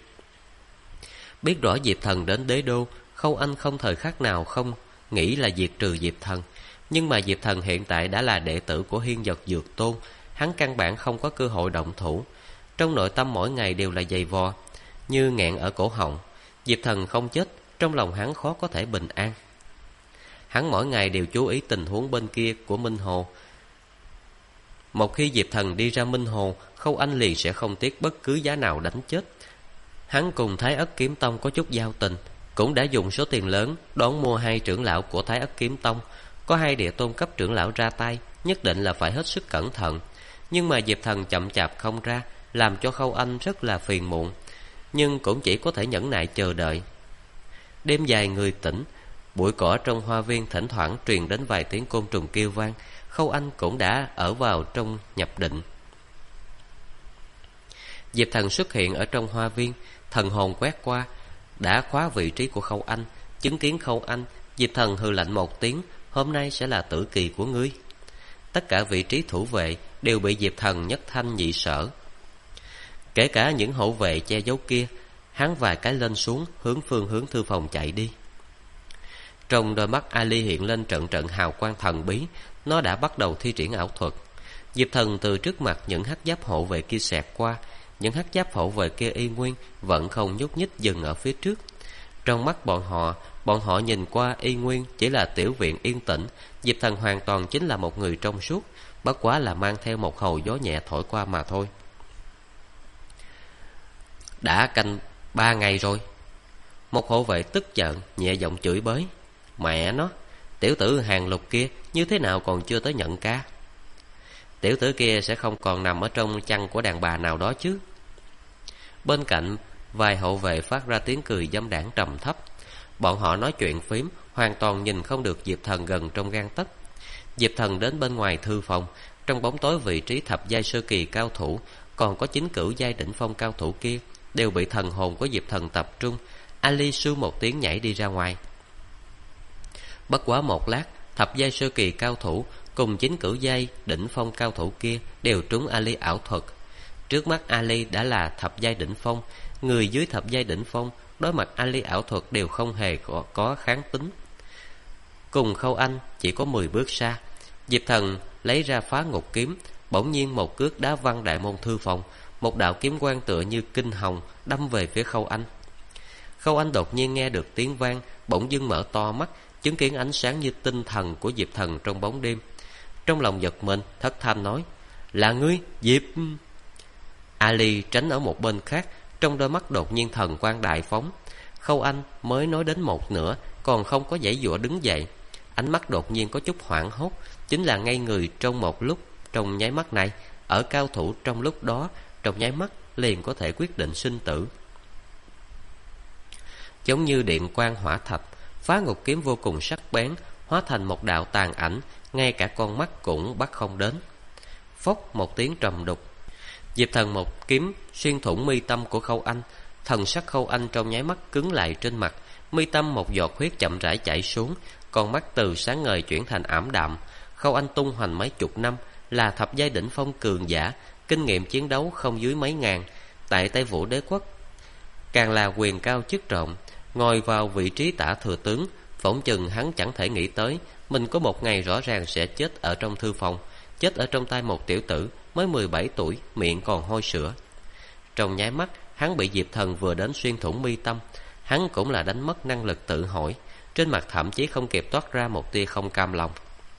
Biết rõ Diệp Thần đến đế đô, Khâu Anh không thời khắc nào không nghĩ là diệt trừ Diệp Thần. Nhưng mà Diệp Thần hiện tại đã là đệ tử của Hiên Vật Dược Tôn, hắn căn bản không có cơ hội động thủ. Trong nội tâm mỗi ngày đều là dày vò, như nghẹn ở cổ họng. Diệp Thần không chết, trong lòng hắn khó có thể bình an. Hắn mỗi ngày đều chú ý tình huống bên kia của Minh Hồ. Một khi Diệp Thần đi ra Minh Hồ, Khâu Anh liền sẽ không tiếc bất cứ giá nào đánh chết. Hắn cùng Thái Ất Kiếm Tông có chút giao tình, cũng đã dùng số tiền lớn đón mua 2 trưởng lão của Thái Ất Kiếm Tông. Có 2 địa tôn cấp trưởng lão ra tay, nhất định là phải hết sức cẩn thận. Nhưng mà Diệp Thần chậm chạp không ra, làm cho Khâu Anh rất là phiền muộn, nhưng cũng chỉ có thể nhẫn nại chờ đợi. Đêm dài người tỉnh, bụi cỏ trong hoa viên thỉnh thoảng truyền đến vài tiếng côn trùng kêu vang. Khâu Anh cũng đã ở vào trong nhập định. Diệp Thần xuất hiện ở trong hoa viên, thần hồn quét qua, đã khóa vị trí của Khâu Anh. Chứng kiến Khâu Anh, Diệp Thần hừ lạnh một tiếng, hôm nay sẽ là tử kỳ của ngươi. Tất cả vị trí thủ vệ đều bị Diệp Thần nhất thanh nhị sở. Kể cả những hộ vệ che giấu kia, hắn vài cái lên xuống, phương hướng thư phòng chạy đi. Trong đôi mắt Ali hiện lên trận trận hào quang thần bí, nó đã bắt đầu thi triển ảo thuật. Diệp Thần từ trước mặt những hắc giáp hộ vệ kia xẹt qua, những hắc giáp hộ vệ kia y nguyên vẫn không nhúc nhích dừng ở phía trước. Trong mắt bọn họ nhìn qua y nguyên chỉ là tiểu viện yên tĩnh. Diệp Thần hoàn toàn chính là một người trong suốt, bất quá là mang theo một hầu gió nhẹ thổi qua mà thôi. Đã canh 3 ngày rồi. Một hộ vệ tức giận nhẹ giọng chửi bới. Mẹ nó, tiểu tử Hàng Lục kia như thế nào còn chưa tới nhận ca? Tiểu tử kia sẽ không còn nằm ở trong chăn của đàn bà nào đó chứ? Bên cạnh vài hộ vệ phát ra tiếng cười dâm đãng trầm thấp. Bọn họ nói chuyện phím, hoàn toàn nhìn không được Diệp Thần gần trong gang tấc. Diệp Thần đến bên ngoài thư phòng, trong bóng tối vị trí thập giai sơ kỳ cao thủ, còn có 9 cửu giai đỉnh phong cao thủ kia đều bị thần hồn của Diệp Thần tập trung. Ali su một tiếng nhảy đi ra ngoài. Bất quá một lát, thập giai sơ kỳ cao thủ cùng 9 cửu giai đỉnh phong cao thủ kia đều trúng Ali ảo thuật. Trước mắt Ali đã là thập giai đỉnh phong, người dưới thập giai đỉnh phong đối mặt Ali ảo thuật đều không hề có kháng tính. Cùng Khâu Anh chỉ có 10 bước xa. Diệp Thần lấy ra Phá Ngục kiếm, bỗng nhiên một cước đá văng đại môn thư phòng, một đạo kiếm quang tựa như kinh hồng đâm về phía Khâu Anh. Khâu Anh đột nhiên nghe được tiếng vang, bỗng dưng mở to mắt, chứng kiến ánh sáng như tinh thần của Diệp Thần trong bóng đêm. Trong lòng giật mình, thất thanh nói: "Là ngươi, Diệp?" Ali tránh ở một bên khác, trong đôi mắt đột nhiên thần quang đại phóng. Khâu Anh mới nói đến một nửa, còn không có giãy giụa đứng dậy, ánh mắt đột nhiên có chút hoảng hốt, chính là ngây người trong một lúc. Trong nháy mắt này, ở cao thủ trong lúc đó, trong nháy mắt liền có thể quyết định sinh tử. Giống như điện quang hỏa thạch, Phá Ngục kiếm vô cùng sắc bén, hóa thành một đạo tàn ảnh, ngay cả con mắt cũng bắt không đến. Phốc một tiếng trầm đục, Diệp Thần một kiếm xuyên thủng mi tâm của Khâu Anh. Thần sắc Khâu Anh trong nháy mắt cứng lại trên mặt, mi tâm một giọt huyết chậm rãi chảy xuống, con mắt từ sáng ngời chuyển thành ảm đạm. Khâu Anh tung hoành mấy chục năm, là thập giai đỉnh phong cường giả, kinh nghiệm chiến đấu không dưới mấy ngàn. Tại Tây Vũ Đế quốc càng là quyền cao chức trọng, ngồi vào vị trí tả thừa tướng, phỏng chừng hắn chẳng thể nghĩ tới mình có một ngày rõ ràng sẽ chết ở trong thư phòng, chết ở trong tay một tiểu tử mới 17 tuổi, miệng còn hôi sữa. Trong nháy mắt, hắn bị Diệp Thần vừa đến xuyên thủng mi tâm, hắn cũng là đánh mất năng lực tự hỏi, trên mặt thậm chí không kịp toát ra một tia không cam lòng.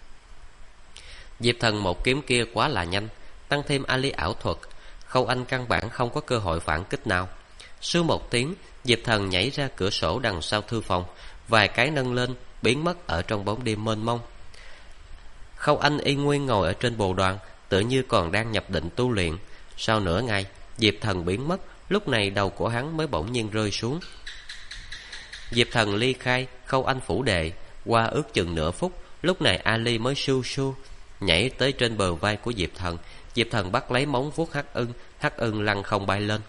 Diệp Thần một kiếm kia quá là nhanh, tăng thêm Ali ảo thuật, Khâu Anh căn bản không có cơ hội phản kích nào. Sư một tiếng, Diệp Thần nhảy ra cửa sổ đằng sau thư phòng, vài cái nâng lên, biến mất ở trong bóng đêm mênh mông. Khâu Anh y nguyên ngồi ở trên bồ đoàn, tựa như còn đang nhập định tu luyện. Sau nửa ngày, Diệp Thần biến mất, lúc này đầu của hắn mới bỗng nhiên rơi xuống. Diệp Thần ly khai Khâu Anh phủ đệ, qua ước chừng nửa phút, lúc này Ali mới su su nhảy tới trên bờ vai của Diệp Thần. Diệp Thần bắt lấy móng vuốt Hắc Ưng lăn không bay lên.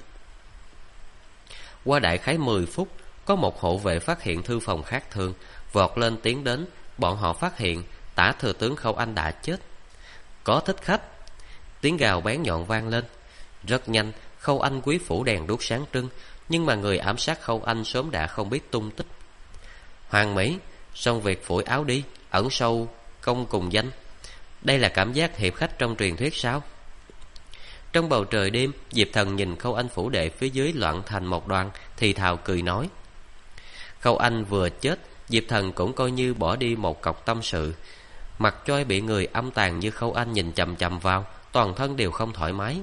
Qua đại khái 10 phút, có một hộ vệ phát hiện thư phòng khác thường, vọt lên tiến đến. Bọn họ phát hiện tả thừa tướng Khâu Anh đã chết. Có thích khách, tiếng gào bén nhọn vang lên. Rất nhanh, Khâu Anh quý phủ đèn đuốc sáng trưng, nhưng mà người ám sát Khâu Anh sớm đã không biết tung tích. Hoàng Mỹ, xong việc phủi áo đi, ẩn sâu công cùng danh. Đây là cảm giác hiệp khách trong truyền thuyết sao? Trong bầu trời đêm, Diệp Thần nhìn Khâu Anh phủ đệ phía dưới loạn thành một đoàn, thì thào cười nói. Khâu Anh vừa chết, Diệp Thần cũng coi như bỏ đi một cọc tâm sự. Mặt cho bị người âm tàn như Khâu Anh nhìn chằm chằm vào, toàn thân đều không thoải mái.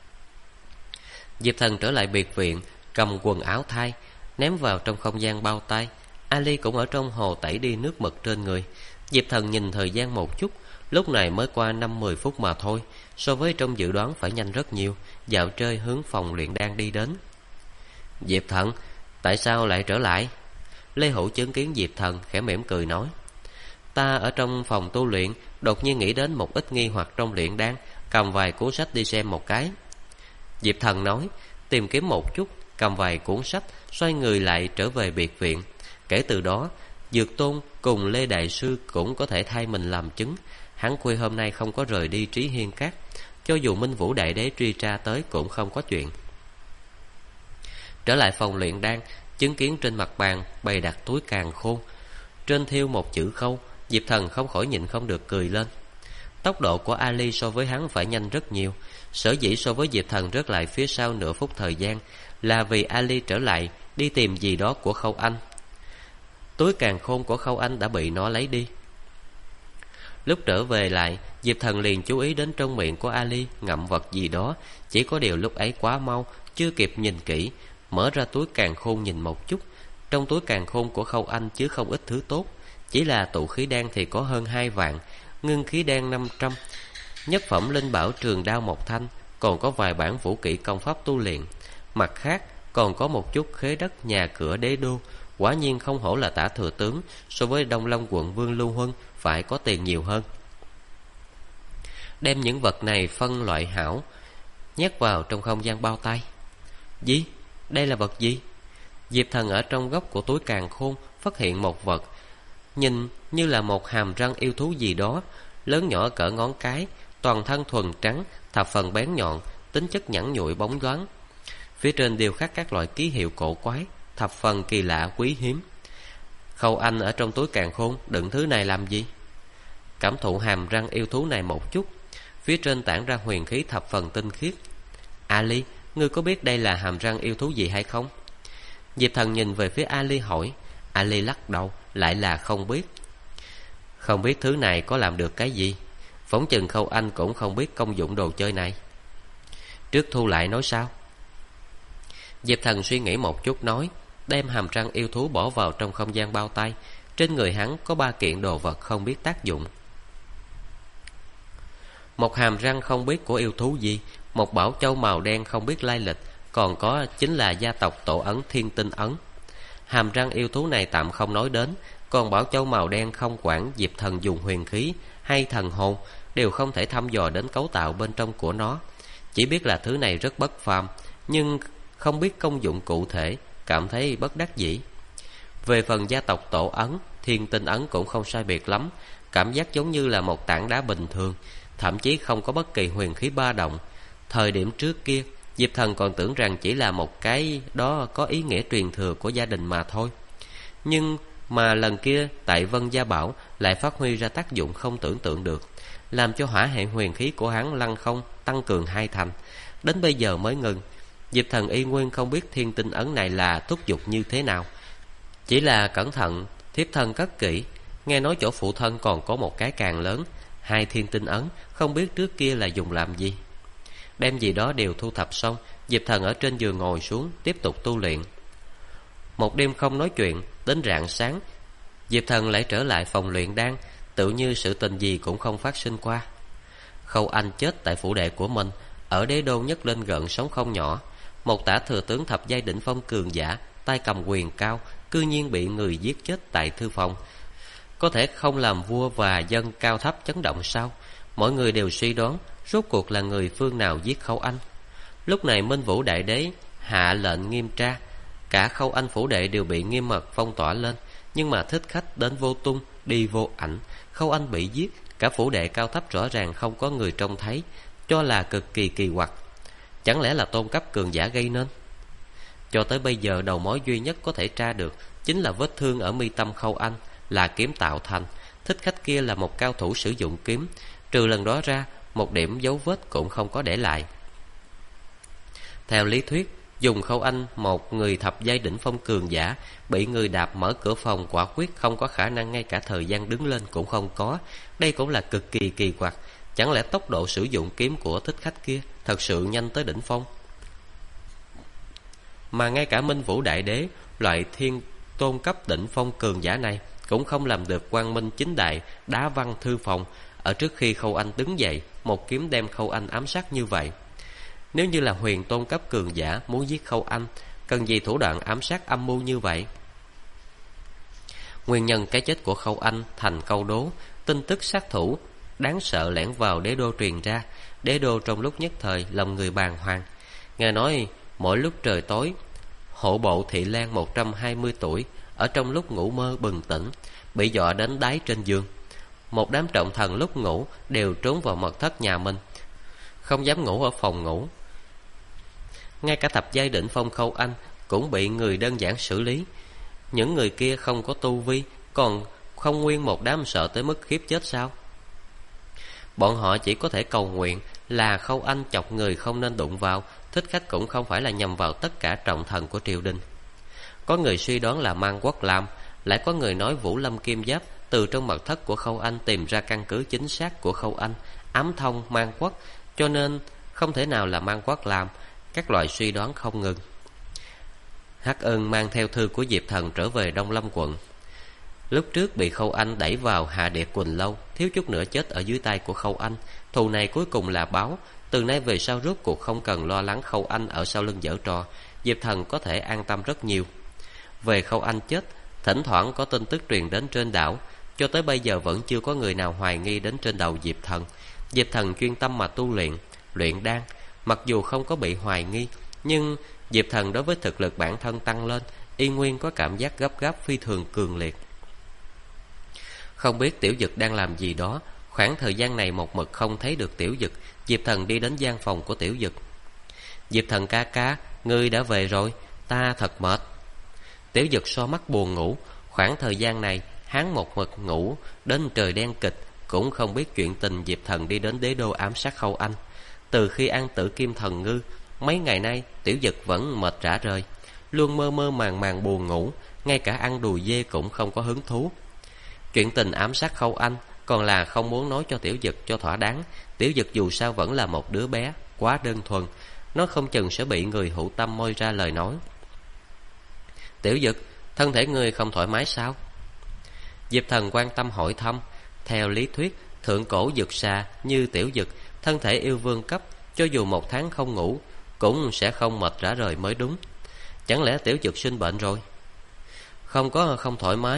Diệp Thần trở lại biệt viện, cầm quần áo thay, ném vào trong không gian bao tay. Ali cũng ở trong hồ tẩy đi nước mực trên người. Diệp Thần nhìn thời gian một chút, lúc này mới qua 5-10 phút mà thôi, so với trong dự đoán phải nhanh rất nhiều. Dạo chơi hướng phòng luyện đan đi đến. Diệp Thần, tại sao lại trở lại? Lê Hữu chứng kiến Diệp Thần khẽ mỉm cười nói. Ta ở trong phòng tu luyện, đột nhiên nghĩ đến một ít nghi hoặc trong luyện đan, cầm vài cuốn sách đi xem một cái. Diệp Thần nói, tìm kiếm một chút, cầm vài cuốn sách, xoay người lại trở về biệt viện. Kể từ đó, Dược Tôn cùng Lê Đại Sư cũng có thể thay mình làm chứng. Hắn khuya hôm nay không có rời đi Trí Hiên Các, cho dù Minh Vũ Đại Đế truy tra tới cũng không có chuyện. Trở lại phòng luyện đan, chứng kiến trên mặt bàn bày đặt túi càn khôn, trên thêu một chữ Khâu. Diệp Thần không khỏi nhịn không được cười lên. Tốc độ của Ali so với hắn phải nhanh rất nhiều. Sở dĩ so với Diệp Thần rớt lại phía sau nửa phút thời gian, là vì Ali trở lại đi tìm gì đó của Khâu Anh. Túi càn khôn của Khâu Anh đã bị nó lấy đi. Lúc trở về lại, Diệp Thần liền chú ý đến trong miệng của Ali ngậm vật gì đó. Chỉ có điều lúc ấy quá mau, chưa kịp nhìn kỹ. Mở ra túi càn khôn nhìn một chút. Trong túi càn khôn của Khâu Anh chứa không ít thứ tốt. Chỉ là tụ khí đan thì có hơn 2 vạn, ngưng khí đan 500, nhất phẩm linh bảo trường đao 1 thanh, còn có vài bản vũ kỹ công pháp tu luyện. Mặt khác còn có một chút khế đất nhà cửa đế đô. Quả nhiên không hổ là tả thừa tướng, so với Đông Long quận Vương Lưu Huân phải có tiền nhiều hơn. Đem những vật này phân loại hảo, nhét vào trong không gian bao tay. Gì? Đây là vật gì? Diệp Thần ở trong góc của túi càn khôn phát hiện một vật, nhìn như là một hàm răng yêu thú gì đó, lớn nhỏ cỡ ngón cái, toàn thân thuần trắng, thập phần bén nhọn, tính chất nhẵn nhụi bóng loáng. Phía trên đều khắc các loại ký hiệu cổ quái, thập phần kỳ lạ quý hiếm. Khâu Anh ở trong túi càn khôn đựng thứ này làm gì? Cảm thụ hàm răng yêu thú này một chút, phía trên tản ra huyền khí thập phần tinh khiết. Ali, ngươi có biết đây là hàm răng yêu thú gì hay không? Diệp Thần nhìn về phía Ali hỏi. Ali lắc đầu, lại là không biết. Không biết thứ này có làm được cái gì. Phỏng chừng Khâu Anh cũng không biết công dụng đồ chơi này. Trước thu lại nói sao? Diệp Thần suy nghĩ một chút nói, đem hàm răng yêu thú bỏ vào trong không gian bao tay. Trên người hắn có 3 kiện đồ vật không biết tác dụng. Một hàm răng không biết của yêu thú gì, một bảo châu màu đen không biết lai lịch, còn có chính là gia tộc tổ ấn Thiên Tinh ấn. Hàm răng yêu thú này tạm không nói đến, Còn bảo châu màu đen không quản Diệp Thần dùng huyền khí hay thần hồn, đều không thể thăm dò đến cấu tạo bên trong của nó. Chỉ biết là thứ này rất bất phàm, nhưng không biết công dụng cụ thể, cảm thấy bất đắc dĩ. Về phần gia tộc tổ ấn, Thiên Tinh ấn cũng không sai biệt lắm, cảm giác giống như là một tảng đá bình thường, thậm chí không có bất kỳ huyền khí ba động. Thời điểm trước kia, Diệp Thần còn tưởng rằng chỉ là một cái đó có ý nghĩa truyền thừa của gia đình mà thôi. Nhưng mà lần kia tại Vân Gia Bảo lại phát huy ra tác dụng không tưởng tượng được, làm cho hỏa hệ huyền khí của hắn lăng không tăng cường 2 thành. Đến bây giờ mới ngừng. Diệp Thần y nguyên không biết Thiên Tinh ấn này là thúc giục như thế nào, chỉ là cẩn thận thiếp thân cất kỹ. Nghe nói chỗ phụ thân còn có một cái càng lớn, 2 Thiên Tinh ấn, không biết trước kia là dùng làm gì. Đem gì đó đều thu thập xong, Diệp Thần ở trên giường ngồi xuống, tiếp tục tu luyện. Một đêm không nói chuyện, đến rạng sáng, Diệp Thần lại trở lại phòng luyện đan, tự như sự tình gì cũng không phát sinh qua. Khâu Anh chết tại phủ đệ của mình, ở đế đô nhấc lên gợn sóng không nhỏ. Một tả thừa tướng thập giai đỉnh phong cường giả, tay cầm quyền cao, cư nhiên bị người giết chết tại thư phòng. Có thể không làm vua và dân cao thấp chấn động sao? Mọi người đều suy đoán rốt cuộc là người phương nào giết Khâu Anh. Lúc này Minh Vũ đại đế hạ lệnh nghiêm tra, cả Khâu Anh phủ đệ đều bị nghiêm mật phong tỏa lên. Nhưng mà thích khách đến vô tung, đi vô ảnh. Khâu Anh bị giết, cả phủ đệ cao thấp rõ ràng không có người trông thấy, cho là cực kỳ kỳ quặc. Chẳng lẽ là tôn cấp cường giả gây nên? Cho tới bây giờ đầu mối duy nhất có thể tra được chính là vết thương ở mi tâm Khâu Anh là kiếm tạo thành. Thích khách kia là một cao thủ sử dụng kiếm, trừ lần đó ra một điểm dấu vết cũng không có để lại. Theo lý thuyết, dùng Khâu Anh một người thập giai đỉnh phong cường giả bị người đạp mở cửa phòng, quả quyết không có khả năng ngay cả thời gian đứng lên cũng không có. Đây cũng là cực kỳ kỳ quặc. Chẳng lẽ tốc độ sử dụng kiếm của thích khách kia thật sự nhanh tới đỉnh phong? Mà ngay cả Minh Vũ đại đế, loại thiên tôn cấp đỉnh phong cường giả này, cũng không làm được quang minh chính đại đá văng thư phòng. Ở trước khi Khâu Anh đứng dậy, một kiếm đem Khâu Anh ám sát như vậy. Nếu như là huyền tôn cấp cường giả muốn giết Khâu Anh, cần gì thủ đoạn ám sát âm mưu như vậy? Nguyên nhân cái chết của Khâu Anh thành câu đố. Tin tức sát thủ đáng sợ lẻn vào đế đô truyền ra. Đế đô trong lúc nhất thời lòng người bàng hoàng. Nghe nói mỗi lúc trời tối, hộ bộ Thị Lan 120 tuổi ở trong lúc ngủ mơ bừng tỉnh, bị dọa đến đáy trên giường. Một đám trọng thần lúc ngủ đều trốn vào mật thất nhà mình, không dám ngủ ở phòng ngủ. Ngay cả thập giai đỉnh phong Khâu Anh cũng bị người đơn giản xử lý. Những người kia không có tu vi, còn không nguyên một đám sợ tới mức khiếp chết sao? Bọn họ chỉ có thể cầu nguyện là Khâu Anh chọc người không nên đụng vào. Thích khách cũng không phải là nhằm vào tất cả trọng thần của triều đình. Có người suy đoán là Mang Quốc làm, lại có người nói Vũ Lâm Kim Giáp từ trong mật thất của Khâu Anh tìm ra căn cứ chính xác của Khâu Anh, ám thông Mang Quốc, cho nên không thể nào là Mang Quốc làm. Các loại suy đoán không ngừng. Hắc Ân mang theo thư của Diệp Thần trở về Đông Lâm quận. Lúc trước bị Khâu Anh đẩy vào Hạ Địa Quỳnh Lâu, thiếu chút nữa chết ở dưới tay của Khâu Anh. Thù này cuối cùng là báo. Từ nay về sau rốt cuộc không cần lo lắng Khâu Anh ở sau lưng giở trò. Diệp Thần có thể an tâm rất nhiều. Về Khâu Anh chết, thỉnh thoảng có tin tức truyền đến trên đảo. Cho tới bây giờ vẫn chưa có người nào hoài nghi đến trên đầu Diệp Thần. Diệp Thần chuyên tâm mà tu luyện, luyện đan. Mặc dù không có bị hoài nghi, nhưng Diệp Thần đối với thực lực bản thân tăng lên, y nguyên có cảm giác gấp gáp phi thường cường liệt. Không biết Tiểu Dực đang làm gì đó. Khoảng thời gian này một mực không thấy được Tiểu Dực. Diệp Thần đi đến gian phòng của Tiểu Dực. Diệp Thần ca ca, ngươi đã về rồi, ta thật mệt. Tiểu Dực so mắt buồn ngủ. Khoảng thời gian này hắn một mực ngủ đến trời đen kịch, cũng không biết chuyện tình Diệp Thần đi đến đế đô ám sát Khâu Anh. Từ khi ăn Tử Kim Thần Ngư, mấy ngày nay Tiểu Dực vẫn mệt rã rời, luôn mơ mơ màng màng buồn ngủ, ngay cả ăn đùi dê cũng không có hứng thú. Chuyện tình ám sát Khâu Anh còn là không muốn nói cho Tiểu Dực cho thỏa đáng. Tiểu Dực dù sao vẫn là một đứa bé quá đơn thuần, nó không chừng sẽ bị người hữu tâm moi ra lời nói. Tiểu Dực, thân thể ngươi không thoải mái sao? Diệp Thần quan tâm hỏi thăm. Theo lý thuyết, thượng cổ dực xà như Tiểu Dực, thân thể yêu vương cấp, cho dù một tháng không ngủ cũng sẽ không mệt rã rời mới đúng. Chẳng lẽ Tiểu Dực sinh bệnh rồi? Không có không thoải mái,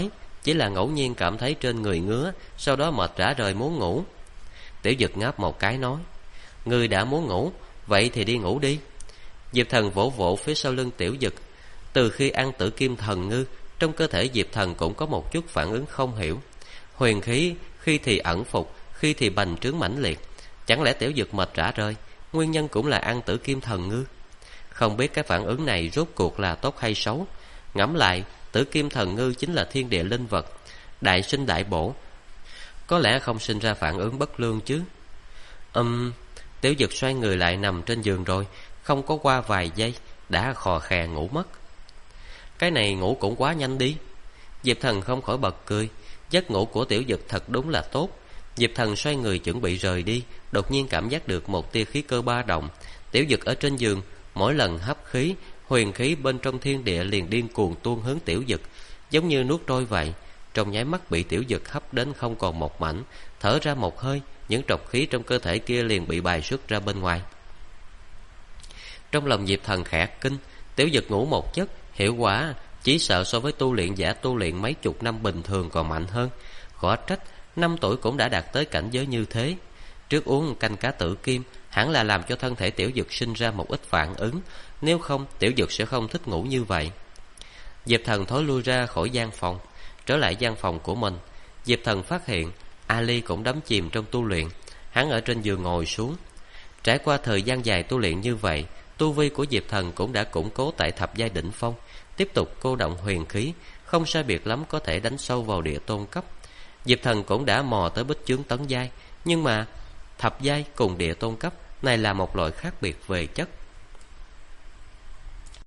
chỉ là ngẫu nhiên cảm thấy trên người ngứa, sau đó mệt rã rời muốn ngủ. Tiểu Dực ngáp một cái nói: Ngươi đã muốn ngủ, vậy thì đi ngủ đi. Diệp Thần vỗ vỗ phía sau lưng Tiểu Dực. Từ khi ăn Tử Kim Thần Ngư, trong cơ thể Diệp Thần cũng có một chút phản ứng không hiểu. Huyền khí khi thì ẩn phục, khi thì bành trướng mãnh liệt. Chẳng lẽ Tiểu Dực mệt rã rời, nguyên nhân cũng là ăn Tử Kim Thần Ngư? Không biết cái phản ứng này rốt cuộc là tốt hay xấu. Ngẫm lại, Tử Kim Thần Ngư chính là thiên địa linh vật, đại sinh đại bổ, có lẽ không sinh ra phản ứng bất lương chứ. Tiểu Dực xoay người lại nằm trên giường rồi, không có qua vài giây đã khò khè ngủ mất. Cái này ngủ cũng quá nhanh đi. Diệp Thần không khỏi bật cười. Giấc ngủ của Tiểu Dực thật đúng là tốt. Diệp Thần xoay người chuẩn bị rời đi, đột nhiên cảm giác được một tia khí cơ ba động. Tiểu Dực ở trên giường, mỗi lần hấp khí, huyền khí bên trong thiên địa liền điên cuồng tuôn hướng Tiểu Dực, giống như nuốt trôi vậy. Trong nháy mắt bị Tiểu Dực hấp đến không còn một mảnh. Thở ra một hơi, những trọc khí trong cơ thể kia liền bị bài xuất ra bên ngoài. Trong lòng Diệp Thần khẽ kinh. Tiểu Dực ngủ một giấc, hiệu quả chỉ sợ so với tu luyện giả tu luyện mấy chục năm bình thường còn mạnh hơn. Khó trách 5 tuổi cũng đã đạt tới cảnh giới như thế. Trước uống canh cá tử kim, hẳn là làm cho thân thể Tiểu Dực sinh ra một ít phản ứng, nếu không Tiểu Dực sẽ không thích ngủ như vậy. Diệp Thần thối lui ra khỏi gian phòng, trở lại gian phòng của mình. Diệp Thần phát hiện Ali cũng đắm chìm trong tu luyện. Hắn ở trên giường ngồi xuống. Trải qua thời gian dài tu luyện như vậy, tu vi của Diệp Thần cũng đã củng cố tại thập giai đỉnh phong. Tiếp tục cô động huyền khí, không sai biệt lắm có thể đánh sâu vào địa tôn cấp. Diệp Thần cũng đã mò tới bích chướng tấn giai, nhưng mà thập giai cùng địa tôn cấp này là một loại khác biệt về chất.